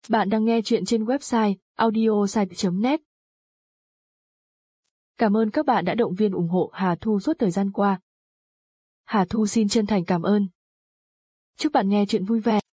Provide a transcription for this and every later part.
Bạn đang nghe chuyện trên website audiosite.net. Cảm ơn các bạn đã động viên ủng hộ Hà Thu suốt thời gian qua. Hà Thu xin chân thành cảm ơn. Chúc bạn nghe chuyện vui vẻ.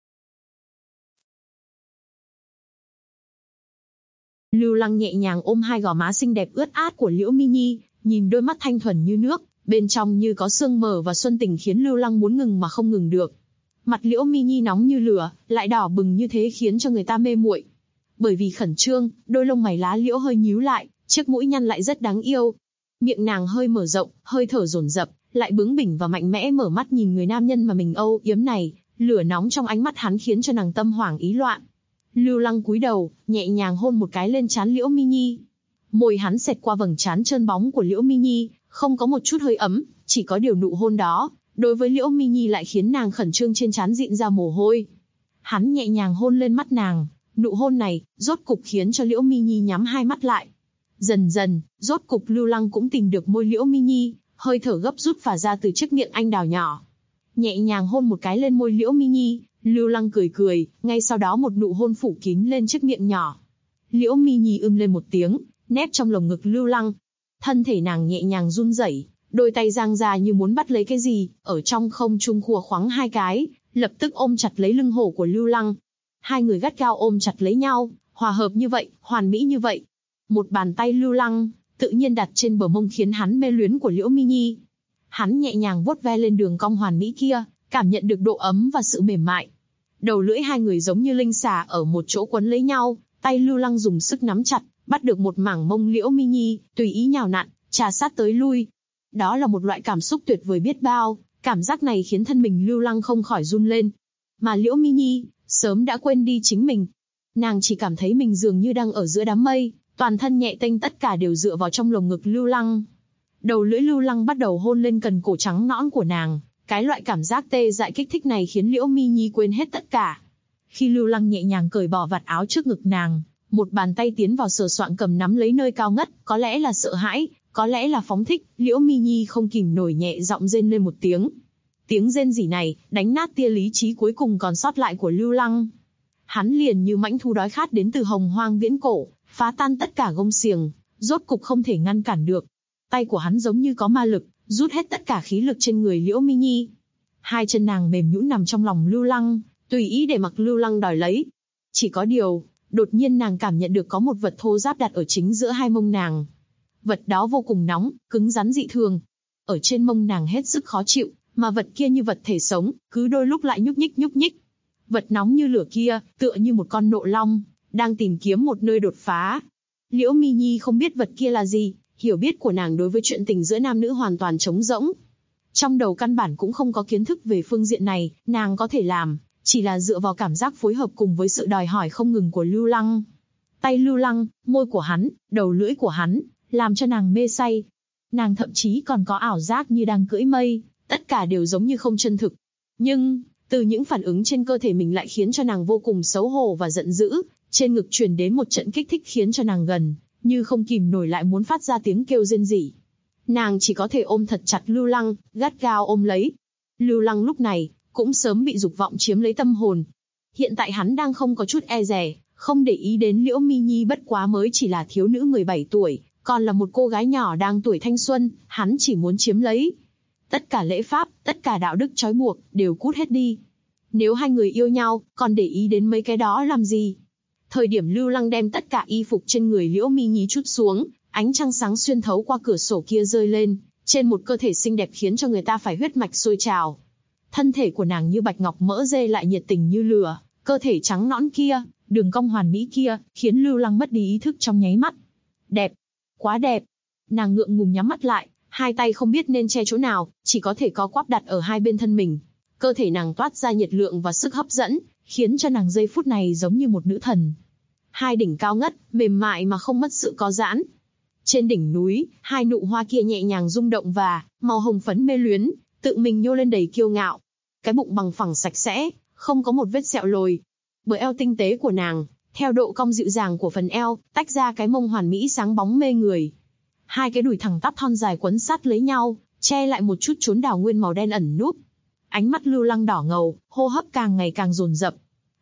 Lưu Lăng nhẹ nhàng ôm hai gò má xinh đẹp ướt át của Liễu Mi Nhi, nhìn đôi mắt thanh thuần như nước, bên trong như có sương mờ và xuân tình khiến Lưu Lăng muốn ngừng mà không ngừng được. Mặt Liễu Mi Nhi nóng như lửa, lại đỏ bừng như thế khiến cho người ta mê muội. Bởi vì khẩn trương, đôi lông mày lá liễu hơi nhíu lại, chiếc mũi nhăn lại rất đáng yêu. Miệng nàng hơi mở rộng, hơi thở dồn dập, lại bướng bỉnh và mạnh mẽ mở mắt nhìn người nam nhân mà mình âu yếm này, lửa nóng trong ánh mắt hắn khiến cho nàng tâm hoảng ý loạn. Lưu Lăng cúi đầu, nhẹ nhàng hôn một cái lên trán Liễu Mi Nhi. Môi hắn xẹt qua vầng trán trơn bóng của Liễu Mi Nhi, không có một chút hơi ấm, chỉ có điều nụ hôn đó, đối với Liễu Mi Nhi lại khiến nàng khẩn trương trên trán dịn ra mồ hôi. Hắn nhẹ nhàng hôn lên mắt nàng, nụ hôn này, rốt cục khiến cho Liễu Mi Nhi nhắm hai mắt lại. Dần dần, rốt cục Lưu Lăng cũng tìm được môi Liễu Mi Nhi, hơi thở gấp rút phả ra từ chiếc miệng anh đào nhỏ. Nhẹ nhàng hôn một cái lên môi Liễu Mi Nhi, Lưu Lăng cười cười, ngay sau đó một nụ hôn phủ kín lên chiếc miệng nhỏ. Liễu Mi Nhi lên một tiếng, nép trong lồng ngực Lưu Lăng. Thân thể nàng nhẹ nhàng run rẩy, đôi tay giang ra như muốn bắt lấy cái gì, ở trong không trung khua khoắng hai cái, lập tức ôm chặt lấy lưng hổ của Lưu Lăng. Hai người gắt gao ôm chặt lấy nhau, hòa hợp như vậy, hoàn mỹ như vậy. Một bàn tay Lưu Lăng tự nhiên đặt trên bờ mông khiến hắn mê luyến của Liễu Mi Nhi. Hắn nhẹ nhàng vuốt ve lên đường cong hoàn mỹ kia, cảm nhận được độ ấm và sự mềm mại. Đầu lưỡi hai người giống như linh xà ở một chỗ quấn lấy nhau, tay Lưu Lăng dùng sức nắm chặt, bắt được một mảng mông Liễu Mi Nhi, tùy ý nhào nặn, trà sát tới lui. Đó là một loại cảm xúc tuyệt vời biết bao, cảm giác này khiến thân mình Lưu Lăng không khỏi run lên. Mà Liễu Mi Nhi, sớm đã quên đi chính mình. Nàng chỉ cảm thấy mình dường như đang ở giữa đám mây, toàn thân nhẹ tênh tất cả đều dựa vào trong lồng ngực Lưu Lăng. Đầu lưỡi Lưu Lăng bắt đầu hôn lên cần cổ trắng nõn của nàng, cái loại cảm giác tê dại kích thích này khiến Liễu Mi Nhi quên hết tất cả. Khi Lưu Lăng nhẹ nhàng cởi bỏ vạt áo trước ngực nàng, một bàn tay tiến vào sờ soạng cầm nắm lấy nơi cao ngất, có lẽ là sợ hãi, có lẽ là phóng thích, Liễu Mi Nhi không kìm nổi nhẹ giọng rên lên một tiếng. Tiếng rên rỉ này, đánh nát tia lý trí cuối cùng còn sót lại của Lưu Lăng. Hắn liền như mãnh thú đói khát đến từ hồng hoang viễn cổ, phá tan tất cả gông xiềng, rốt cục không thể ngăn cản được. Tay của hắn giống như có ma lực, rút hết tất cả khí lực trên người Liễu Mi Nhi. Hai chân nàng mềm nhũn nằm trong lòng Lưu Lăng, tùy ý để mặc Lưu Lăng đòi lấy. Chỉ có điều, đột nhiên nàng cảm nhận được có một vật thô ráp đặt ở chính giữa hai mông nàng. Vật đó vô cùng nóng, cứng rắn dị thường. Ở trên mông nàng hết sức khó chịu, mà vật kia như vật thể sống, cứ đôi lúc lại nhúc nhích. Vật nóng như lửa kia, tựa như một con nộ long, đang tìm kiếm một nơi đột phá. Liễu Mi Nhi không biết vật kia là gì, hiểu biết của nàng đối với chuyện tình giữa nam nữ hoàn toàn trống rỗng. Trong đầu căn bản cũng không có kiến thức về phương diện này, nàng có thể làm, chỉ là dựa vào cảm giác phối hợp cùng với sự đòi hỏi không ngừng của Lưu Lăng. Tay Lưu Lăng, môi của hắn, đầu lưỡi của hắn, làm cho nàng mê say. Nàng thậm chí còn có ảo giác như đang cưỡi mây, tất cả đều giống như không chân thực. Nhưng, từ những phản ứng trên cơ thể mình lại khiến cho nàng vô cùng xấu hổ và giận dữ, trên ngực truyền đến một trận kích thích khiến cho nàng gần như không kìm nổi lại muốn phát ra tiếng kêu rên rỉ. Nàng chỉ có thể ôm thật chặt Lưu Lăng, gắt gao ôm lấy. Lưu Lăng lúc này cũng sớm bị dục vọng chiếm lấy tâm hồn. Hiện tại hắn đang không có chút e dè, không để ý đến Liễu Mi Nhi bất quá mới chỉ là thiếu nữ 17 tuổi, còn là một cô gái nhỏ đang tuổi thanh xuân, hắn chỉ muốn chiếm lấy. Tất cả lễ pháp, tất cả đạo đức trói buộc, đều cút hết đi. Nếu hai người yêu nhau, còn để ý đến mấy cái đó làm gì? Thời điểm Lưu Lăng đem tất cả y phục trên người Liễu Mi Nhi trút xuống, ánh trăng sáng xuyên thấu qua cửa sổ kia rơi lên, trên một cơ thể xinh đẹp khiến cho người ta phải huyết mạch sôi trào. Thân thể của nàng như bạch ngọc mỡ dê lại nhiệt tình như lửa, cơ thể trắng nõn kia, đường cong hoàn mỹ kia, khiến Lưu Lăng mất đi ý thức trong nháy mắt. Đẹp, quá đẹp. Nàng ngượng ngùng nhắm mắt lại, hai tay không biết nên che chỗ nào, chỉ có thể co quắp đặt ở hai bên thân mình. Cơ thể nàng toát ra nhiệt lượng và sức hấp dẫn, khiến cho nàng giây phút này giống như một nữ thần. Hai đỉnh cao ngất, mềm mại mà không mất sự co giãn. Trên đỉnh núi, hai nụ hoa kia nhẹ nhàng rung động và màu hồng phấn mê luyến, tự mình nhô lên đầy kiêu ngạo. Cái bụng bằng phẳng sạch sẽ, không có một vết sẹo lồi. Bờ eo tinh tế của nàng, theo độ cong dịu dàng của phần eo, tách ra cái mông hoàn mỹ sáng bóng mê người. Hai cái đùi thẳng tắp thon dài quấn sát lấy nhau, che lại một chút chốn đào nguyên màu đen ẩn núp. Ánh mắt Lưu Lăng đỏ ngầu, hô hấp càng ngày càng dồn dập.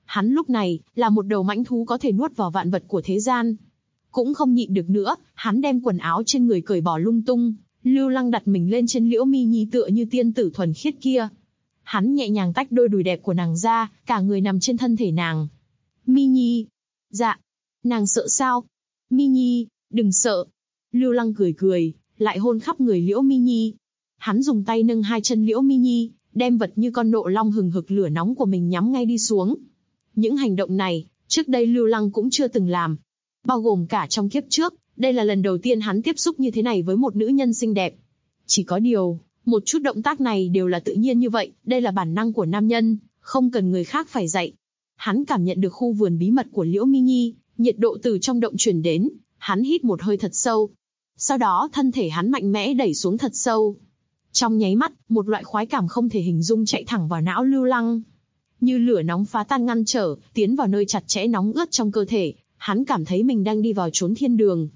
Hắn lúc này, là một đầu mãnh thú có thể nuốt vào vạn vật của thế gian. Cũng không nhịn được nữa, hắn đem quần áo trên người cởi bỏ lung tung, Lưu Lăng đặt mình lên trên Liễu Mi Nhi tựa như tiên tử thuần khiết kia. Hắn nhẹ nhàng tách đôi đùi đẹp của nàng ra, cả người nằm trên thân thể nàng. Mi Nhi. Dạ. Nàng sợ sao? Mi Nhi, đừng sợ. Lưu Lăng cười cười, lại hôn khắp người Liễu Mi Nhi. Hắn dùng tay nâng hai chân Liễu Mi Nhi, đem vật như con nộ long hừng hực lửa nóng của mình nhắm ngay đi xuống. Những hành động này, trước đây Lưu Lăng cũng chưa từng làm. Bao gồm cả trong kiếp trước, đây là lần đầu tiên hắn tiếp xúc như thế này với một nữ nhân xinh đẹp. Chỉ có điều, một chút động tác này đều là tự nhiên như vậy, đây là bản năng của nam nhân, không cần người khác phải dạy. Hắn cảm nhận được khu vườn bí mật của Liễu Mi Nhi, nhiệt độ từ trong động truyền đến, hắn hít một hơi thật sâu. Sau đó thân thể hắn mạnh mẽ đẩy xuống thật sâu. Trong nháy mắt, một loại khoái cảm không thể hình dung chạy thẳng vào não Lưu Lăng. Như lửa nóng phá tan ngăn trở, tiến vào nơi chặt chẽ nóng ướt trong cơ thể, hắn cảm thấy mình đang đi vào chốn thiên đường.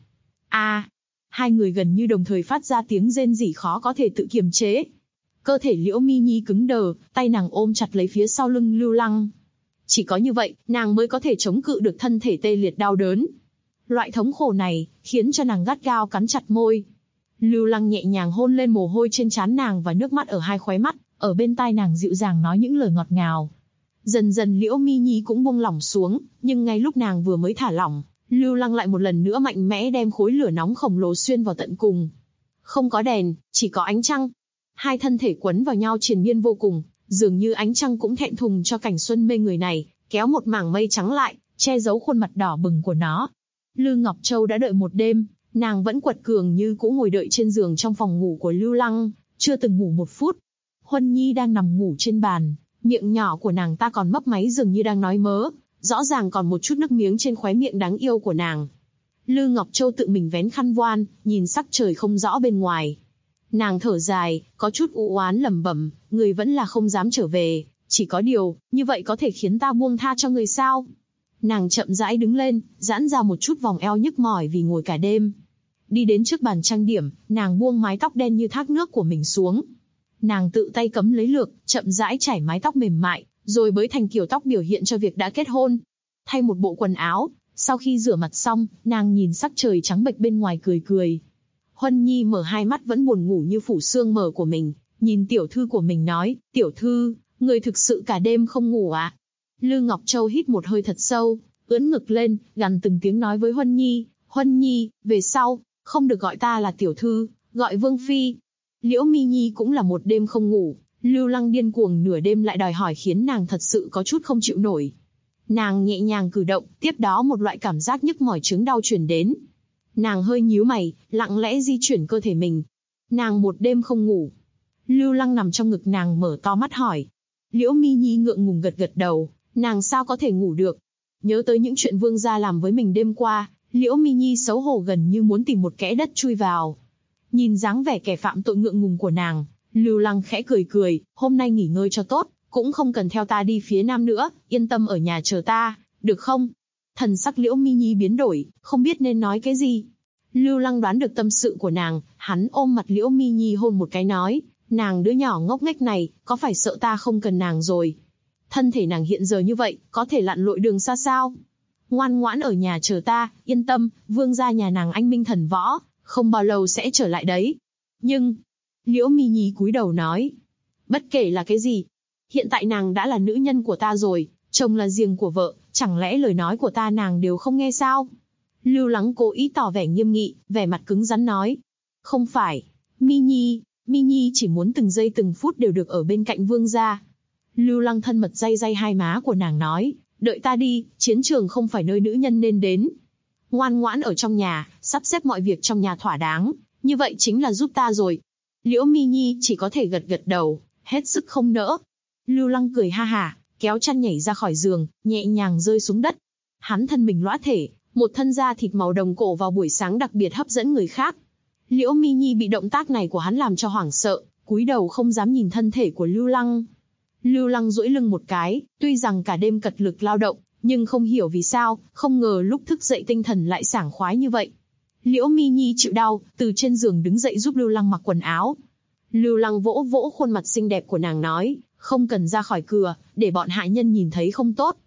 Hai người gần như đồng thời phát ra tiếng rên rỉ khó có thể tự kiềm chế. Cơ thể Liễu Mi Nhi cứng đờ, tay nàng ôm chặt lấy phía sau lưng Lưu Lăng. Chỉ có như vậy, nàng mới có thể chống cự được thân thể tê liệt đau đớn. Loại thống khổ này, khiến cho nàng gắt gao cắn chặt môi. Lưu Lăng nhẹ nhàng hôn lên mồ hôi trên trán nàng và nước mắt ở hai khóe mắt, ở bên tai nàng dịu dàng nói những lời ngọt ngào. Dần dần Liễu Mi Nhi cũng buông lỏng xuống, nhưng ngay lúc nàng vừa mới thả lỏng, Lưu Lăng lại một lần nữa mạnh mẽ đem khối lửa nóng khổng lồ xuyên vào tận cùng. Không có đèn, chỉ có ánh trăng. Hai thân thể quấn vào nhau triền miên vô cùng, dường như ánh trăng cũng thẹn thùng cho cảnh xuân mê người này, kéo một mảng mây trắng lại, che giấu khuôn mặt đỏ bừng của nó. Lư Ngọc Châu đã đợi một đêm, nàng vẫn quật cường như cũ ngồi đợi trên giường trong phòng ngủ của Lưu Lăng, chưa từng ngủ một phút. Huân Nhi đang nằm ngủ trên bàn, miệng nhỏ của nàng ta còn mấp máy dường như đang nói mớ, rõ ràng còn một chút nước miếng trên khóe miệng đáng yêu của nàng. Lư Ngọc Châu tự mình vén khăn voan, nhìn sắc trời không rõ bên ngoài. Nàng thở dài, có chút u oán lẩm bẩm, người vẫn là không dám trở về, chỉ có điều, như vậy có thể khiến ta buông tha cho người sao? Nàng chậm rãi đứng lên, giãn ra một chút vòng eo nhức mỏi vì ngồi cả đêm. Đi đến trước bàn trang điểm, nàng buông mái tóc đen như thác nước của mình xuống. Nàng tự tay cấm lấy lược, chậm rãi chải mái tóc mềm mại, rồi bới thành kiểu tóc biểu hiện cho việc đã kết hôn. Thay một bộ quần áo, sau khi rửa mặt xong, nàng nhìn sắc trời trắng bệch bên ngoài cười cười. Huân Nhi mở hai mắt vẫn buồn ngủ như phủ sương mờ của mình, nhìn tiểu thư của mình nói, tiểu thư, người thực sự cả đêm không ngủ à? Lư Ngọc Châu hít một hơi thật sâu, ưỡn ngực lên, gằn từng tiếng nói với Huân Nhi, về sau, không được gọi ta là tiểu thư, gọi Vương Phi. Liễu Mi Nhi cũng là một đêm không ngủ, Lưu Lăng điên cuồng nửa đêm lại đòi hỏi khiến nàng thật sự có chút không chịu nổi. Nàng nhẹ nhàng cử động, tiếp đó một loại cảm giác nhức mỏi chứng đau truyền đến. Nàng hơi nhíu mày, lặng lẽ di chuyển cơ thể mình. Nàng một đêm không ngủ. Lưu Lăng nằm trong ngực nàng mở to mắt hỏi. Liễu Mi Nhi ngượng ngùng gật gật đầu, nàng sao có thể ngủ được. Nhớ tới những chuyện vương gia làm với mình đêm qua, Liễu Mi Nhi xấu hổ gần như muốn tìm một kẽ đất chui vào. Nhìn dáng vẻ kẻ phạm tội ngượng ngùng của nàng, Lưu Lăng khẽ cười cười, hôm nay nghỉ ngơi cho tốt, cũng không cần theo ta đi phía nam nữa, yên tâm ở nhà chờ ta, được không? Thần sắc Liễu Mi Nhi biến đổi, không biết nên nói cái gì. Lưu Lăng đoán được tâm sự của nàng, hắn ôm mặt Liễu Mi Nhi hôn một cái nói, nàng đứa nhỏ ngốc nghếch này, có phải sợ ta không cần nàng rồi? Thân thể nàng hiện giờ như vậy, có thể lặn lội đường xa sao? Ngoan ngoãn ở nhà chờ ta, yên tâm, vương gia nhà nàng anh minh thần võ, không bao lâu sẽ trở lại đấy. Nhưng, Liễu Mi Nhi cúi đầu nói, bất kể là cái gì, hiện tại nàng đã là nữ nhân của ta rồi, chồng là giềng của vợ, chẳng lẽ lời nói của ta nàng đều không nghe sao? Lưu Lăng cố ý tỏ vẻ nghiêm nghị, vẻ mặt cứng rắn nói, không phải, Mi Nhi chỉ muốn từng giây từng phút đều được ở bên cạnh vương gia. Lưu Lăng thân mật day day hai má của nàng nói, đợi ta đi, chiến trường không phải nơi nữ nhân nên đến. Ngoan ngoãn ở trong nhà, sắp xếp mọi việc trong nhà thỏa đáng, như vậy chính là giúp ta rồi. Liễu Mi Nhi chỉ có thể gật gật đầu, hết sức không nỡ. Lưu Lăng cười ha hả, kéo chăn nhảy ra khỏi giường, nhẹ nhàng rơi xuống đất. Hắn thân mình lõa thể, một thân da thịt màu đồng cổ vào buổi sáng đặc biệt hấp dẫn người khác. Liễu Mi Nhi bị động tác này của hắn làm cho hoảng sợ, cúi đầu không dám nhìn thân thể của Lưu Lăng. Lưu Lăng duỗi lưng một cái, tuy rằng cả đêm cật lực lao động, nhưng không hiểu vì sao, không ngờ lúc thức dậy tinh thần lại sảng khoái như vậy. Liễu Mi Nhi chịu đau, từ trên giường đứng dậy giúp Lưu Lăng mặc quần áo. Lưu Lăng vỗ vỗ khuôn mặt xinh đẹp của nàng nói, không cần ra khỏi cửa, để bọn hạ nhân nhìn thấy không tốt.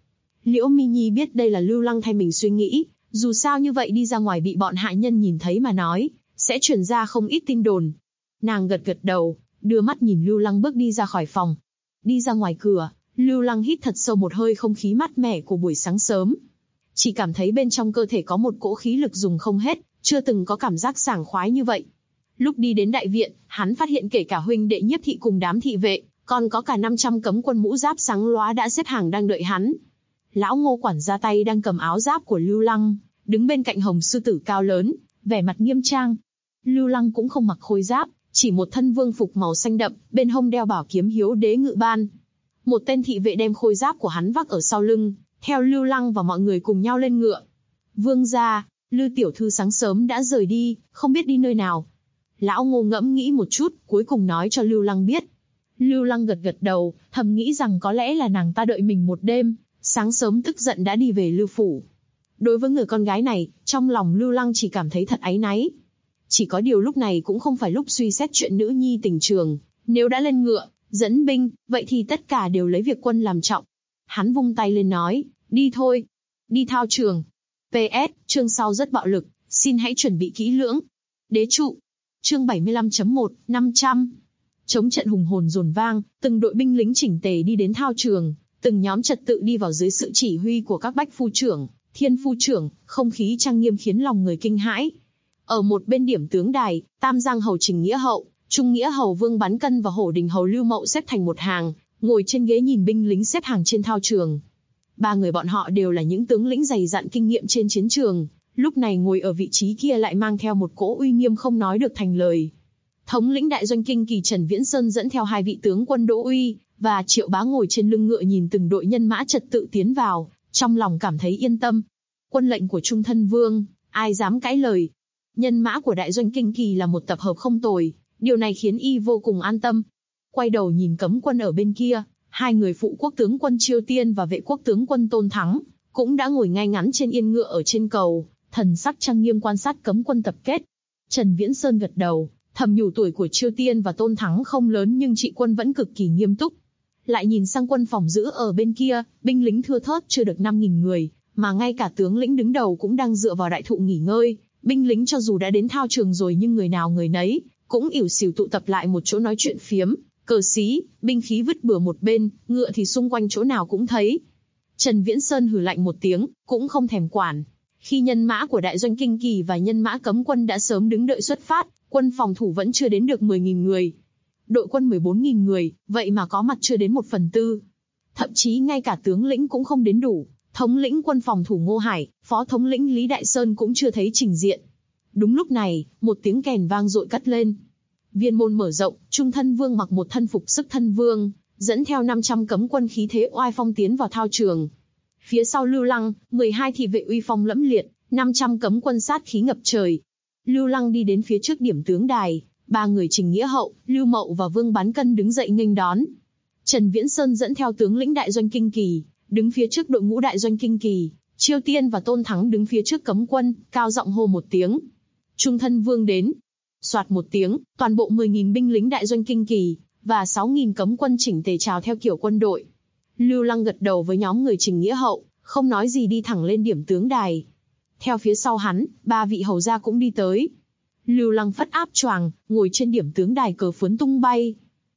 Liễu Mi Nhi biết đây là Lưu Lăng thay mình suy nghĩ, dù sao như vậy đi ra ngoài bị bọn hạ nhân nhìn thấy mà nói, sẽ truyền ra không ít tin đồn. Nàng gật gật đầu, đưa mắt nhìn Lưu Lăng bước đi ra khỏi phòng. Đi ra ngoài cửa, Lưu Lăng hít thật sâu một hơi không khí mát mẻ của buổi sáng sớm. Chỉ cảm thấy bên trong cơ thể có một cỗ khí lực dùng không hết, chưa từng có cảm giác sảng khoái như vậy. Lúc đi đến đại viện, hắn phát hiện kể cả huynh đệ Nhiếp thị cùng đám thị vệ, còn có cả 500 cấm quân mũ giáp sáng lóa đã xếp hàng đang đợi hắn. Lão Ngô quản gia tay đang cầm áo giáp của Lưu Lăng, đứng bên cạnh hồng sư tử cao lớn, vẻ mặt nghiêm trang. Lưu Lăng cũng không mặc khôi giáp, chỉ một thân vương phục màu xanh đậm, bên hông đeo bảo kiếm Hiếu Đế Ngự Ban. Một tên thị vệ đem khôi giáp của hắn vác ở sau lưng, theo Lưu Lăng và mọi người cùng nhau lên ngựa. Vương gia, Lư tiểu thư sáng sớm đã rời đi, không biết đi nơi nào. Lão Ngô ngẫm nghĩ một chút, cuối cùng nói cho Lưu Lăng biết. Lưu Lăng gật gật đầu, thầm nghĩ rằng có lẽ là nàng ta đợi mình một đêm, sáng sớm tức giận đã đi về Lưu phủ. Đối với người con gái này, trong lòng Lưu Lăng chỉ cảm thấy thật áy náy. Chỉ có điều lúc này cũng không phải lúc suy xét chuyện nữ nhi tình trường, nếu đã lên ngựa, dẫn binh, vậy thì tất cả đều lấy việc quân làm trọng. Hắn vung tay lên nói, đi thôi, đi thao trường. PS, chương sau rất bạo lực, xin hãy chuẩn bị kỹ lưỡng. Đế trụ, chương 75.1, 500. Chống trận hùng hồn dồn vang, từng đội binh lính chỉnh tề đi đến thao trường, từng nhóm trật tự đi vào dưới sự chỉ huy của các bách phu trưởng, thiên phu trưởng, không khí trang nghiêm khiến lòng người kinh hãi. Ở một bên điểm tướng đài, Tam Giang hầu Trình Nghĩa Hậu, Trung Nghĩa hầu Vương Bán Cân và Hổ Đình hầu Lưu Mậu xếp thành một hàng, ngồi trên ghế nhìn binh lính xếp hàng trên thao trường. Ba người bọn họ đều là những tướng lĩnh dày dặn kinh nghiệm trên chiến trường, lúc này ngồi ở vị trí kia lại mang theo một cỗ uy nghiêm không nói được thành lời. Thống lĩnh đại doanh kinh kỳ Trần Viễn Sơn dẫn theo hai vị tướng quân Đỗ Uy và Triệu Bá ngồi trên lưng ngựa nhìn từng đội nhân mã trật tự tiến vào, trong lòng cảm thấy yên tâm. Quân lệnh của Trung Thân Vương, ai dám cãi lời. Nhân mã của đại doanh kinh kỳ là một tập hợp không tồi, điều này khiến y vô cùng an tâm. Quay đầu nhìn cấm quân ở bên kia, hai người phụ quốc tướng quân Chiêu Tiên và vệ quốc tướng quân Tôn Thắng cũng đã ngồi ngay ngắn trên yên ngựa ở trên cầu, thần sắc trang nghiêm quan sát cấm quân tập kết. Trần Viễn Sơn gật đầu, thầm nhủ tuổi của Chiêu Tiên và Tôn Thắng không lớn nhưng trị quân vẫn cực kỳ nghiêm túc. Lại nhìn sang quân phòng giữ ở bên kia, binh lính thưa thớt chưa được 5.000 người, mà ngay cả tướng lĩnh đứng đầu cũng đang dựa vào đại thụ nghỉ ngơi. Binh lính cho dù đã đến thao trường rồi nhưng người nào người nấy cũng ỉu xìu tụ tập lại một chỗ nói chuyện phiếm, cờ xí, binh khí vứt bừa một bên, ngựa thì xung quanh chỗ nào cũng thấy. Trần Viễn Sơn hừ lạnh một tiếng, cũng không thèm quản. Khi nhân mã của đại doanh kinh kỳ và nhân mã cấm quân đã sớm đứng đợi xuất phát, quân phòng thủ vẫn chưa đến được 10.000 người. Đội quân 14.000 người, vậy mà có mặt chưa đến 1/4. Thậm chí ngay cả tướng lĩnh cũng không đến đủ. Thống lĩnh quân phòng thủ Ngô Hải, phó thống lĩnh Lý Đại Sơn cũng chưa thấy trình diện. Đúng lúc này, một tiếng kèn vang dội cất lên. Viên môn mở rộng, Trung Thân Vương mặc một thân phục sức thân vương, dẫn theo 500 cấm quân khí thế oai phong tiến vào thao trường. Phía sau Lưu Lăng, 12 thị vệ uy phong lẫm liệt, 500 cấm quân sát khí ngập trời. Lưu Lăng đi đến phía trước điểm tướng đài, ba người Trình Nghĩa Hậu, Lưu Mậu và Vương Bán Cân đứng dậy nghênh đón. Trần Viễn Sơn dẫn theo tướng lĩnh đại doanh kinh kỳ, đứng phía trước đội ngũ đại doanh kinh kỳ, Chiêu Tiên và Tôn Thắng đứng phía trước cấm quân, cao giọng hô một tiếng. Trung Thân Vương đến. Soạt một tiếng, toàn bộ 10.000 binh lính đại doanh kinh kỳ và 6.000 cấm quân chỉnh tề chào theo kiểu quân đội. Lưu Lăng gật đầu với nhóm người Trình Nghĩa Hậu, không nói gì đi thẳng lên điểm tướng đài. Theo phía sau hắn, ba vị hầu gia cũng đi tới. Lưu Lăng phất áp choàng, ngồi trên điểm tướng đài, cờ phướn tung bay.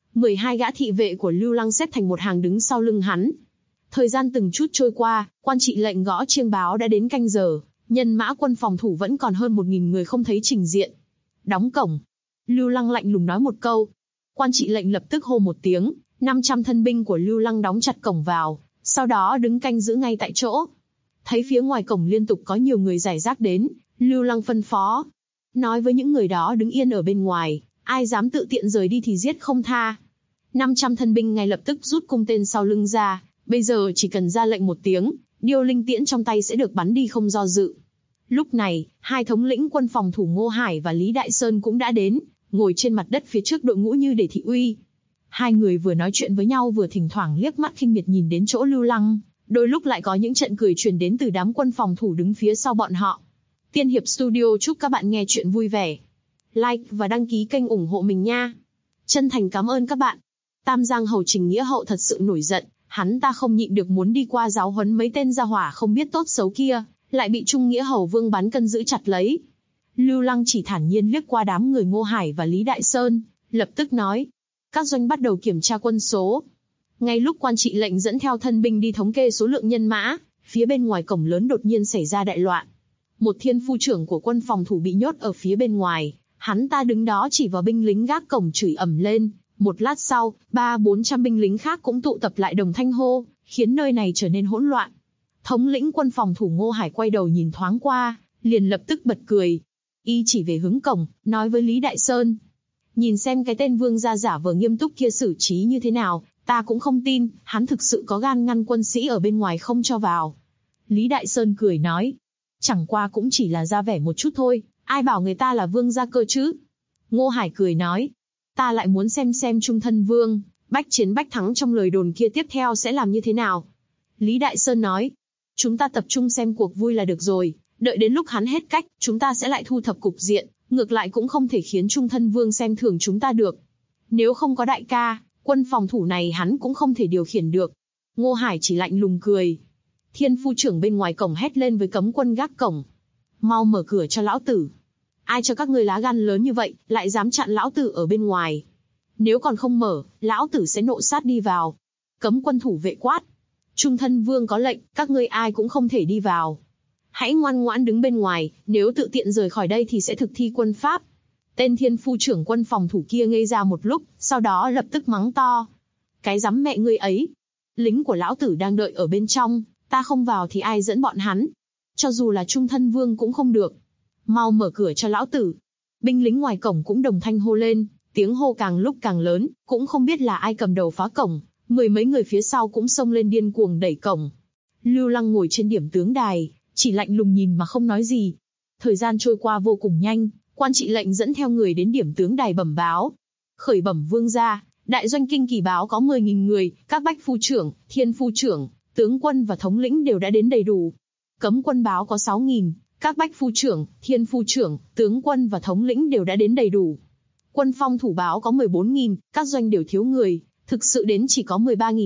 12 gã thị vệ của Lưu Lăng xếp thành một hàng đứng sau lưng hắn. Thời gian từng chút trôi qua, quan trị lệnh gõ chiêng báo đã đến canh giờ, nhân mã quân phòng thủ vẫn còn hơn 1.000 người không thấy trình diện. Đóng cổng. Lưu Lăng lạnh lùng nói một câu. Quan trị lệnh lập tức hô một tiếng, 500 thân binh của Lưu Lăng đóng chặt cổng vào, sau đó đứng canh giữ ngay tại chỗ. Thấy phía ngoài cổng liên tục có nhiều người rải rác đến, Lưu Lăng phân phó. Nói với những người đó đứng yên ở bên ngoài, ai dám tự tiện rời đi thì giết không tha. 500 thân binh ngay lập tức rút cung tên sau lưng ra, bây giờ chỉ cần ra lệnh một tiếng, điêu linh tiễn trong tay sẽ được bắn đi không do dự. Lúc này, hai thống lĩnh quân phòng thủ Ngô Hải và Lý Đại Sơn cũng đã đến, ngồi trên mặt đất phía trước đội ngũ như để thị uy. Hai người vừa nói chuyện với nhau vừa thỉnh thoảng liếc mắt khinh miệt nhìn đến chỗ Lưu Lăng, đôi lúc lại có những trận cười truyền đến từ đám quân phòng thủ đứng phía sau bọn họ. Tiên Hiệp Studio chúc các bạn nghe chuyện vui vẻ. Like và đăng ký kênh ủng hộ mình nha. Chân thành cảm ơn các bạn. Tam Giang hầu Trình Nghĩa Hậu thật sự nổi giận, hắn ta không nhịn được muốn đi qua giáo huấn mấy tên gia hỏa không biết tốt xấu kia, lại bị Trung Nghĩa Hầu Vương Bán Cân giữ chặt lấy. Lưu Lăng chỉ thản nhiên liếc qua đám người Ngô Hải và Lý Đại Sơn, lập tức nói: các doanh bắt đầu kiểm tra quân số. Ngay lúc quan trị lệnh dẫn theo thân binh đi thống kê số lượng nhân mã, phía bên ngoài cổng lớn đột nhiên xảy ra đại loạn. Một thiên phu trưởng của quân phòng thủ bị nhốt ở phía bên ngoài, hắn ta đứng đó chỉ vào binh lính gác cổng chửi ầm lên. Một lát sau, 300-400 binh lính khác cũng tụ tập lại đồng thanh hô, khiến nơi này trở nên hỗn loạn. Thống lĩnh quân phòng thủ Ngô Hải quay đầu nhìn thoáng qua, liền lập tức bật cười. Y chỉ về hướng cổng, nói với Lý Đại Sơn: nhìn xem cái tên vương gia giả vờ nghiêm túc kia xử trí như thế nào, ta cũng không tin, hắn thực sự có gan ngăn quân sĩ ở bên ngoài không cho vào. Lý Đại Sơn cười nói: chẳng qua cũng chỉ là ra vẻ một chút thôi, ai bảo người ta là vương gia cơ chứ. Ngô Hải cười nói: ta lại muốn xem Trung Thân Vương, bách chiến bách thắng trong lời đồn kia tiếp theo sẽ làm như thế nào. Lý Đại Sơn nói: chúng ta tập trung xem cuộc vui là được rồi, đợi đến lúc hắn hết cách, chúng ta sẽ lại thu thập cục diện, ngược lại cũng không thể khiến Trung Thân Vương xem thường chúng ta được. Nếu không có đại ca, quân phòng thủ này hắn cũng không thể điều khiển được. Ngô Hải chỉ lạnh lùng cười. Thiên phu trưởng bên ngoài cổng hét lên với cấm quân gác cổng: mau mở cửa cho lão tử. Ai cho các ngươi lá gan lớn như vậy, lại dám chặn lão tử ở bên ngoài? Nếu còn không mở, lão tử sẽ nộ sát đi vào. Cấm quân thủ vệ quát: Trung Thân Vương có lệnh, các ngươi ai cũng không thể đi vào. Hãy ngoan ngoãn đứng bên ngoài, nếu tự tiện rời khỏi đây thì sẽ thực thi quân pháp. Tên thiên phu trưởng quân phòng thủ kia ngây ra một lúc, sau đó lập tức mắng to: cái dám mẹ ngươi ấy! Lính của lão tử đang đợi ở bên trong, ta không vào thì ai dẫn bọn hắn? Cho dù là Trung Thân Vương cũng không được. Mau mở cửa cho lão tử. Binh lính ngoài cổng cũng đồng thanh hô lên, tiếng hô càng lúc càng lớn, cũng không biết là ai cầm đầu phá cổng, mười mấy người phía sau cũng xông lên điên cuồng đẩy cổng. Lưu Lăng ngồi trên điểm tướng đài, chỉ lạnh lùng nhìn mà không nói gì. Thời gian trôi qua vô cùng nhanh, quan trị lệnh dẫn theo người đến điểm tướng đài bẩm báo: khởi bẩm vương gia, đại doanh Kinh Kỳ báo có 10.000 người, các bách phu trưởng, thiên phu trưởng, tướng quân và thống lĩnh đều đã đến đầy đủ. Cấm quân báo có 6.000, các bách phu trưởng, thiên phu trưởng, tướng quân và thống lĩnh đều đã đến đầy đủ. Quân phong thủ báo có 14.000, các doanh đều thiếu người, thực sự đến chỉ có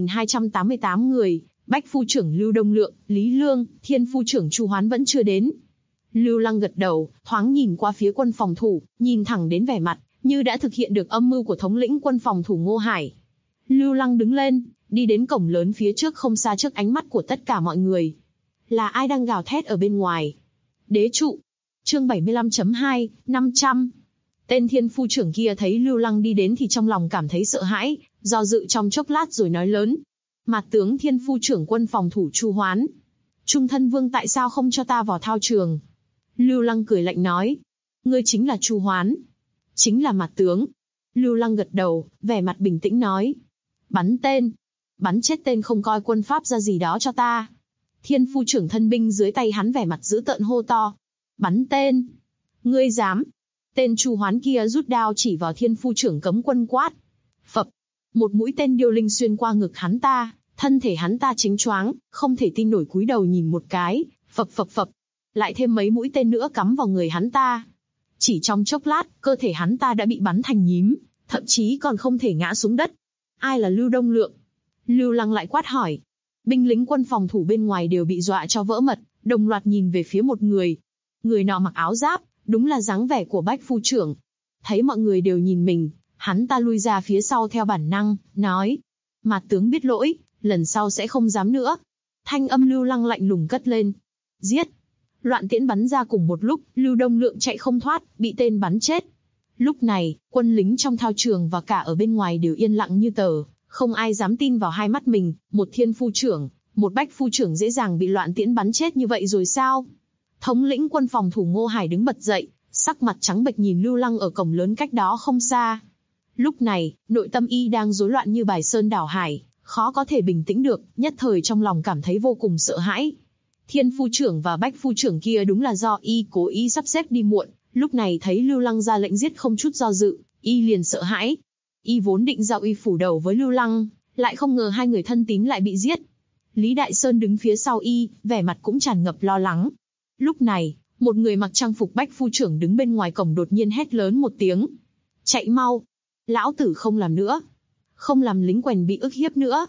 13.288 người. Bách phu trưởng Lưu Đông Lượng, Lý Lương, thiên phu trưởng Chu Hoán vẫn chưa đến. Lưu Lăng gật đầu, thoáng nhìn qua phía quân phòng thủ, nhìn thẳng đến vẻ mặt, như đã thực hiện được âm mưu của thống lĩnh quân phòng thủ Ngô Hải. Lưu Lăng đứng lên, đi đến cổng lớn phía trước không xa trước ánh mắt của tất cả mọi người. Là ai đang gào thét ở bên ngoài? Đế trụ. Chương 75.2, 500. Tên thiên phu trưởng kia thấy Lưu Lăng đi đến thì trong lòng cảm thấy sợ hãi, do dự trong chốc lát rồi nói lớn: Mạt tướng thiên phu trưởng quân phòng thủ Chu Hoán. Trung Thân Vương tại sao không cho ta vào thao trường? Lưu Lăng cười lạnh nói: ngươi chính là Chu Hoán. Chính là Mạt tướng. Lưu Lăng gật đầu, vẻ mặt bình tĩnh nói: bắn tên. Bắn chết tên không coi quân pháp ra gì đó cho ta. Thiên phu trưởng thân binh dưới tay hắn vẻ mặt dữ tợn hô to: bắn tên. Ngươi dám? Tên Chu Hoán kia rút đao chỉ vào thiên phu trưởng cấm quân quát. Phập. Một mũi tên điêu linh xuyên qua ngực hắn ta, thân thể hắn ta chính choáng, không thể tin nổi cúi đầu nhìn một cái, phập phập phập. Lại thêm mấy mũi tên nữa cắm vào người hắn ta. Chỉ trong chốc lát, cơ thể hắn ta đã bị bắn thành nhím, thậm chí còn không thể ngã xuống đất. Ai là Lưu Đông Lượng? Lưu Lăng lại quát hỏi. Binh lính quân phòng thủ bên ngoài đều bị dọa cho vỡ mật, đồng loạt nhìn về phía một người. Người nọ mặc áo giáp, đúng là dáng vẻ của bách phu trưởng. Thấy mọi người đều nhìn mình, hắn ta lui ra phía sau theo bản năng, nói: Mạt tướng biết lỗi, lần sau sẽ không dám nữa. Thanh âm Lưu Lăng lạnh lùng cất lên. Giết! Loạn tiễn bắn ra cùng một lúc, Lưu Đông Lượng chạy không thoát, bị tên bắn chết. Lúc này, quân lính trong thao trường và cả ở bên ngoài đều yên lặng như tờ, không ai dám tin vào hai mắt mình. Một thiên phu trưởng, một bách phu trưởng dễ dàng bị loạn tiễn bắn chết như vậy rồi sao? Thống lĩnh quân phòng thủ Ngô Hải đứng bật dậy, sắc mặt trắng bệch nhìn Lưu Lăng ở cổng lớn cách đó không xa. Lúc này, nội tâm y đang rối loạn như bài sơn đảo hải, khó có thể bình tĩnh được, nhất thời trong lòng cảm thấy vô cùng sợ hãi. Thiên phu trưởng và bách phu trưởng kia đúng là do y cố ý sắp xếp đi muộn, lúc này thấy Lưu Lăng ra lệnh giết không chút do dự, y liền sợ hãi. Y vốn định giao y phủ đầu với Lưu Lăng, lại không ngờ hai người thân tín lại bị giết. Lý Đại Sơn đứng phía sau y, vẻ mặt cũng tràn ngập lo lắng. Lúc này, một người mặc trang phục bách phu trưởng đứng bên ngoài cổng đột nhiên hét lớn một tiếng. Chạy mau! Lão tử không làm nữa! Không làm lính quèn bị ức hiếp nữa!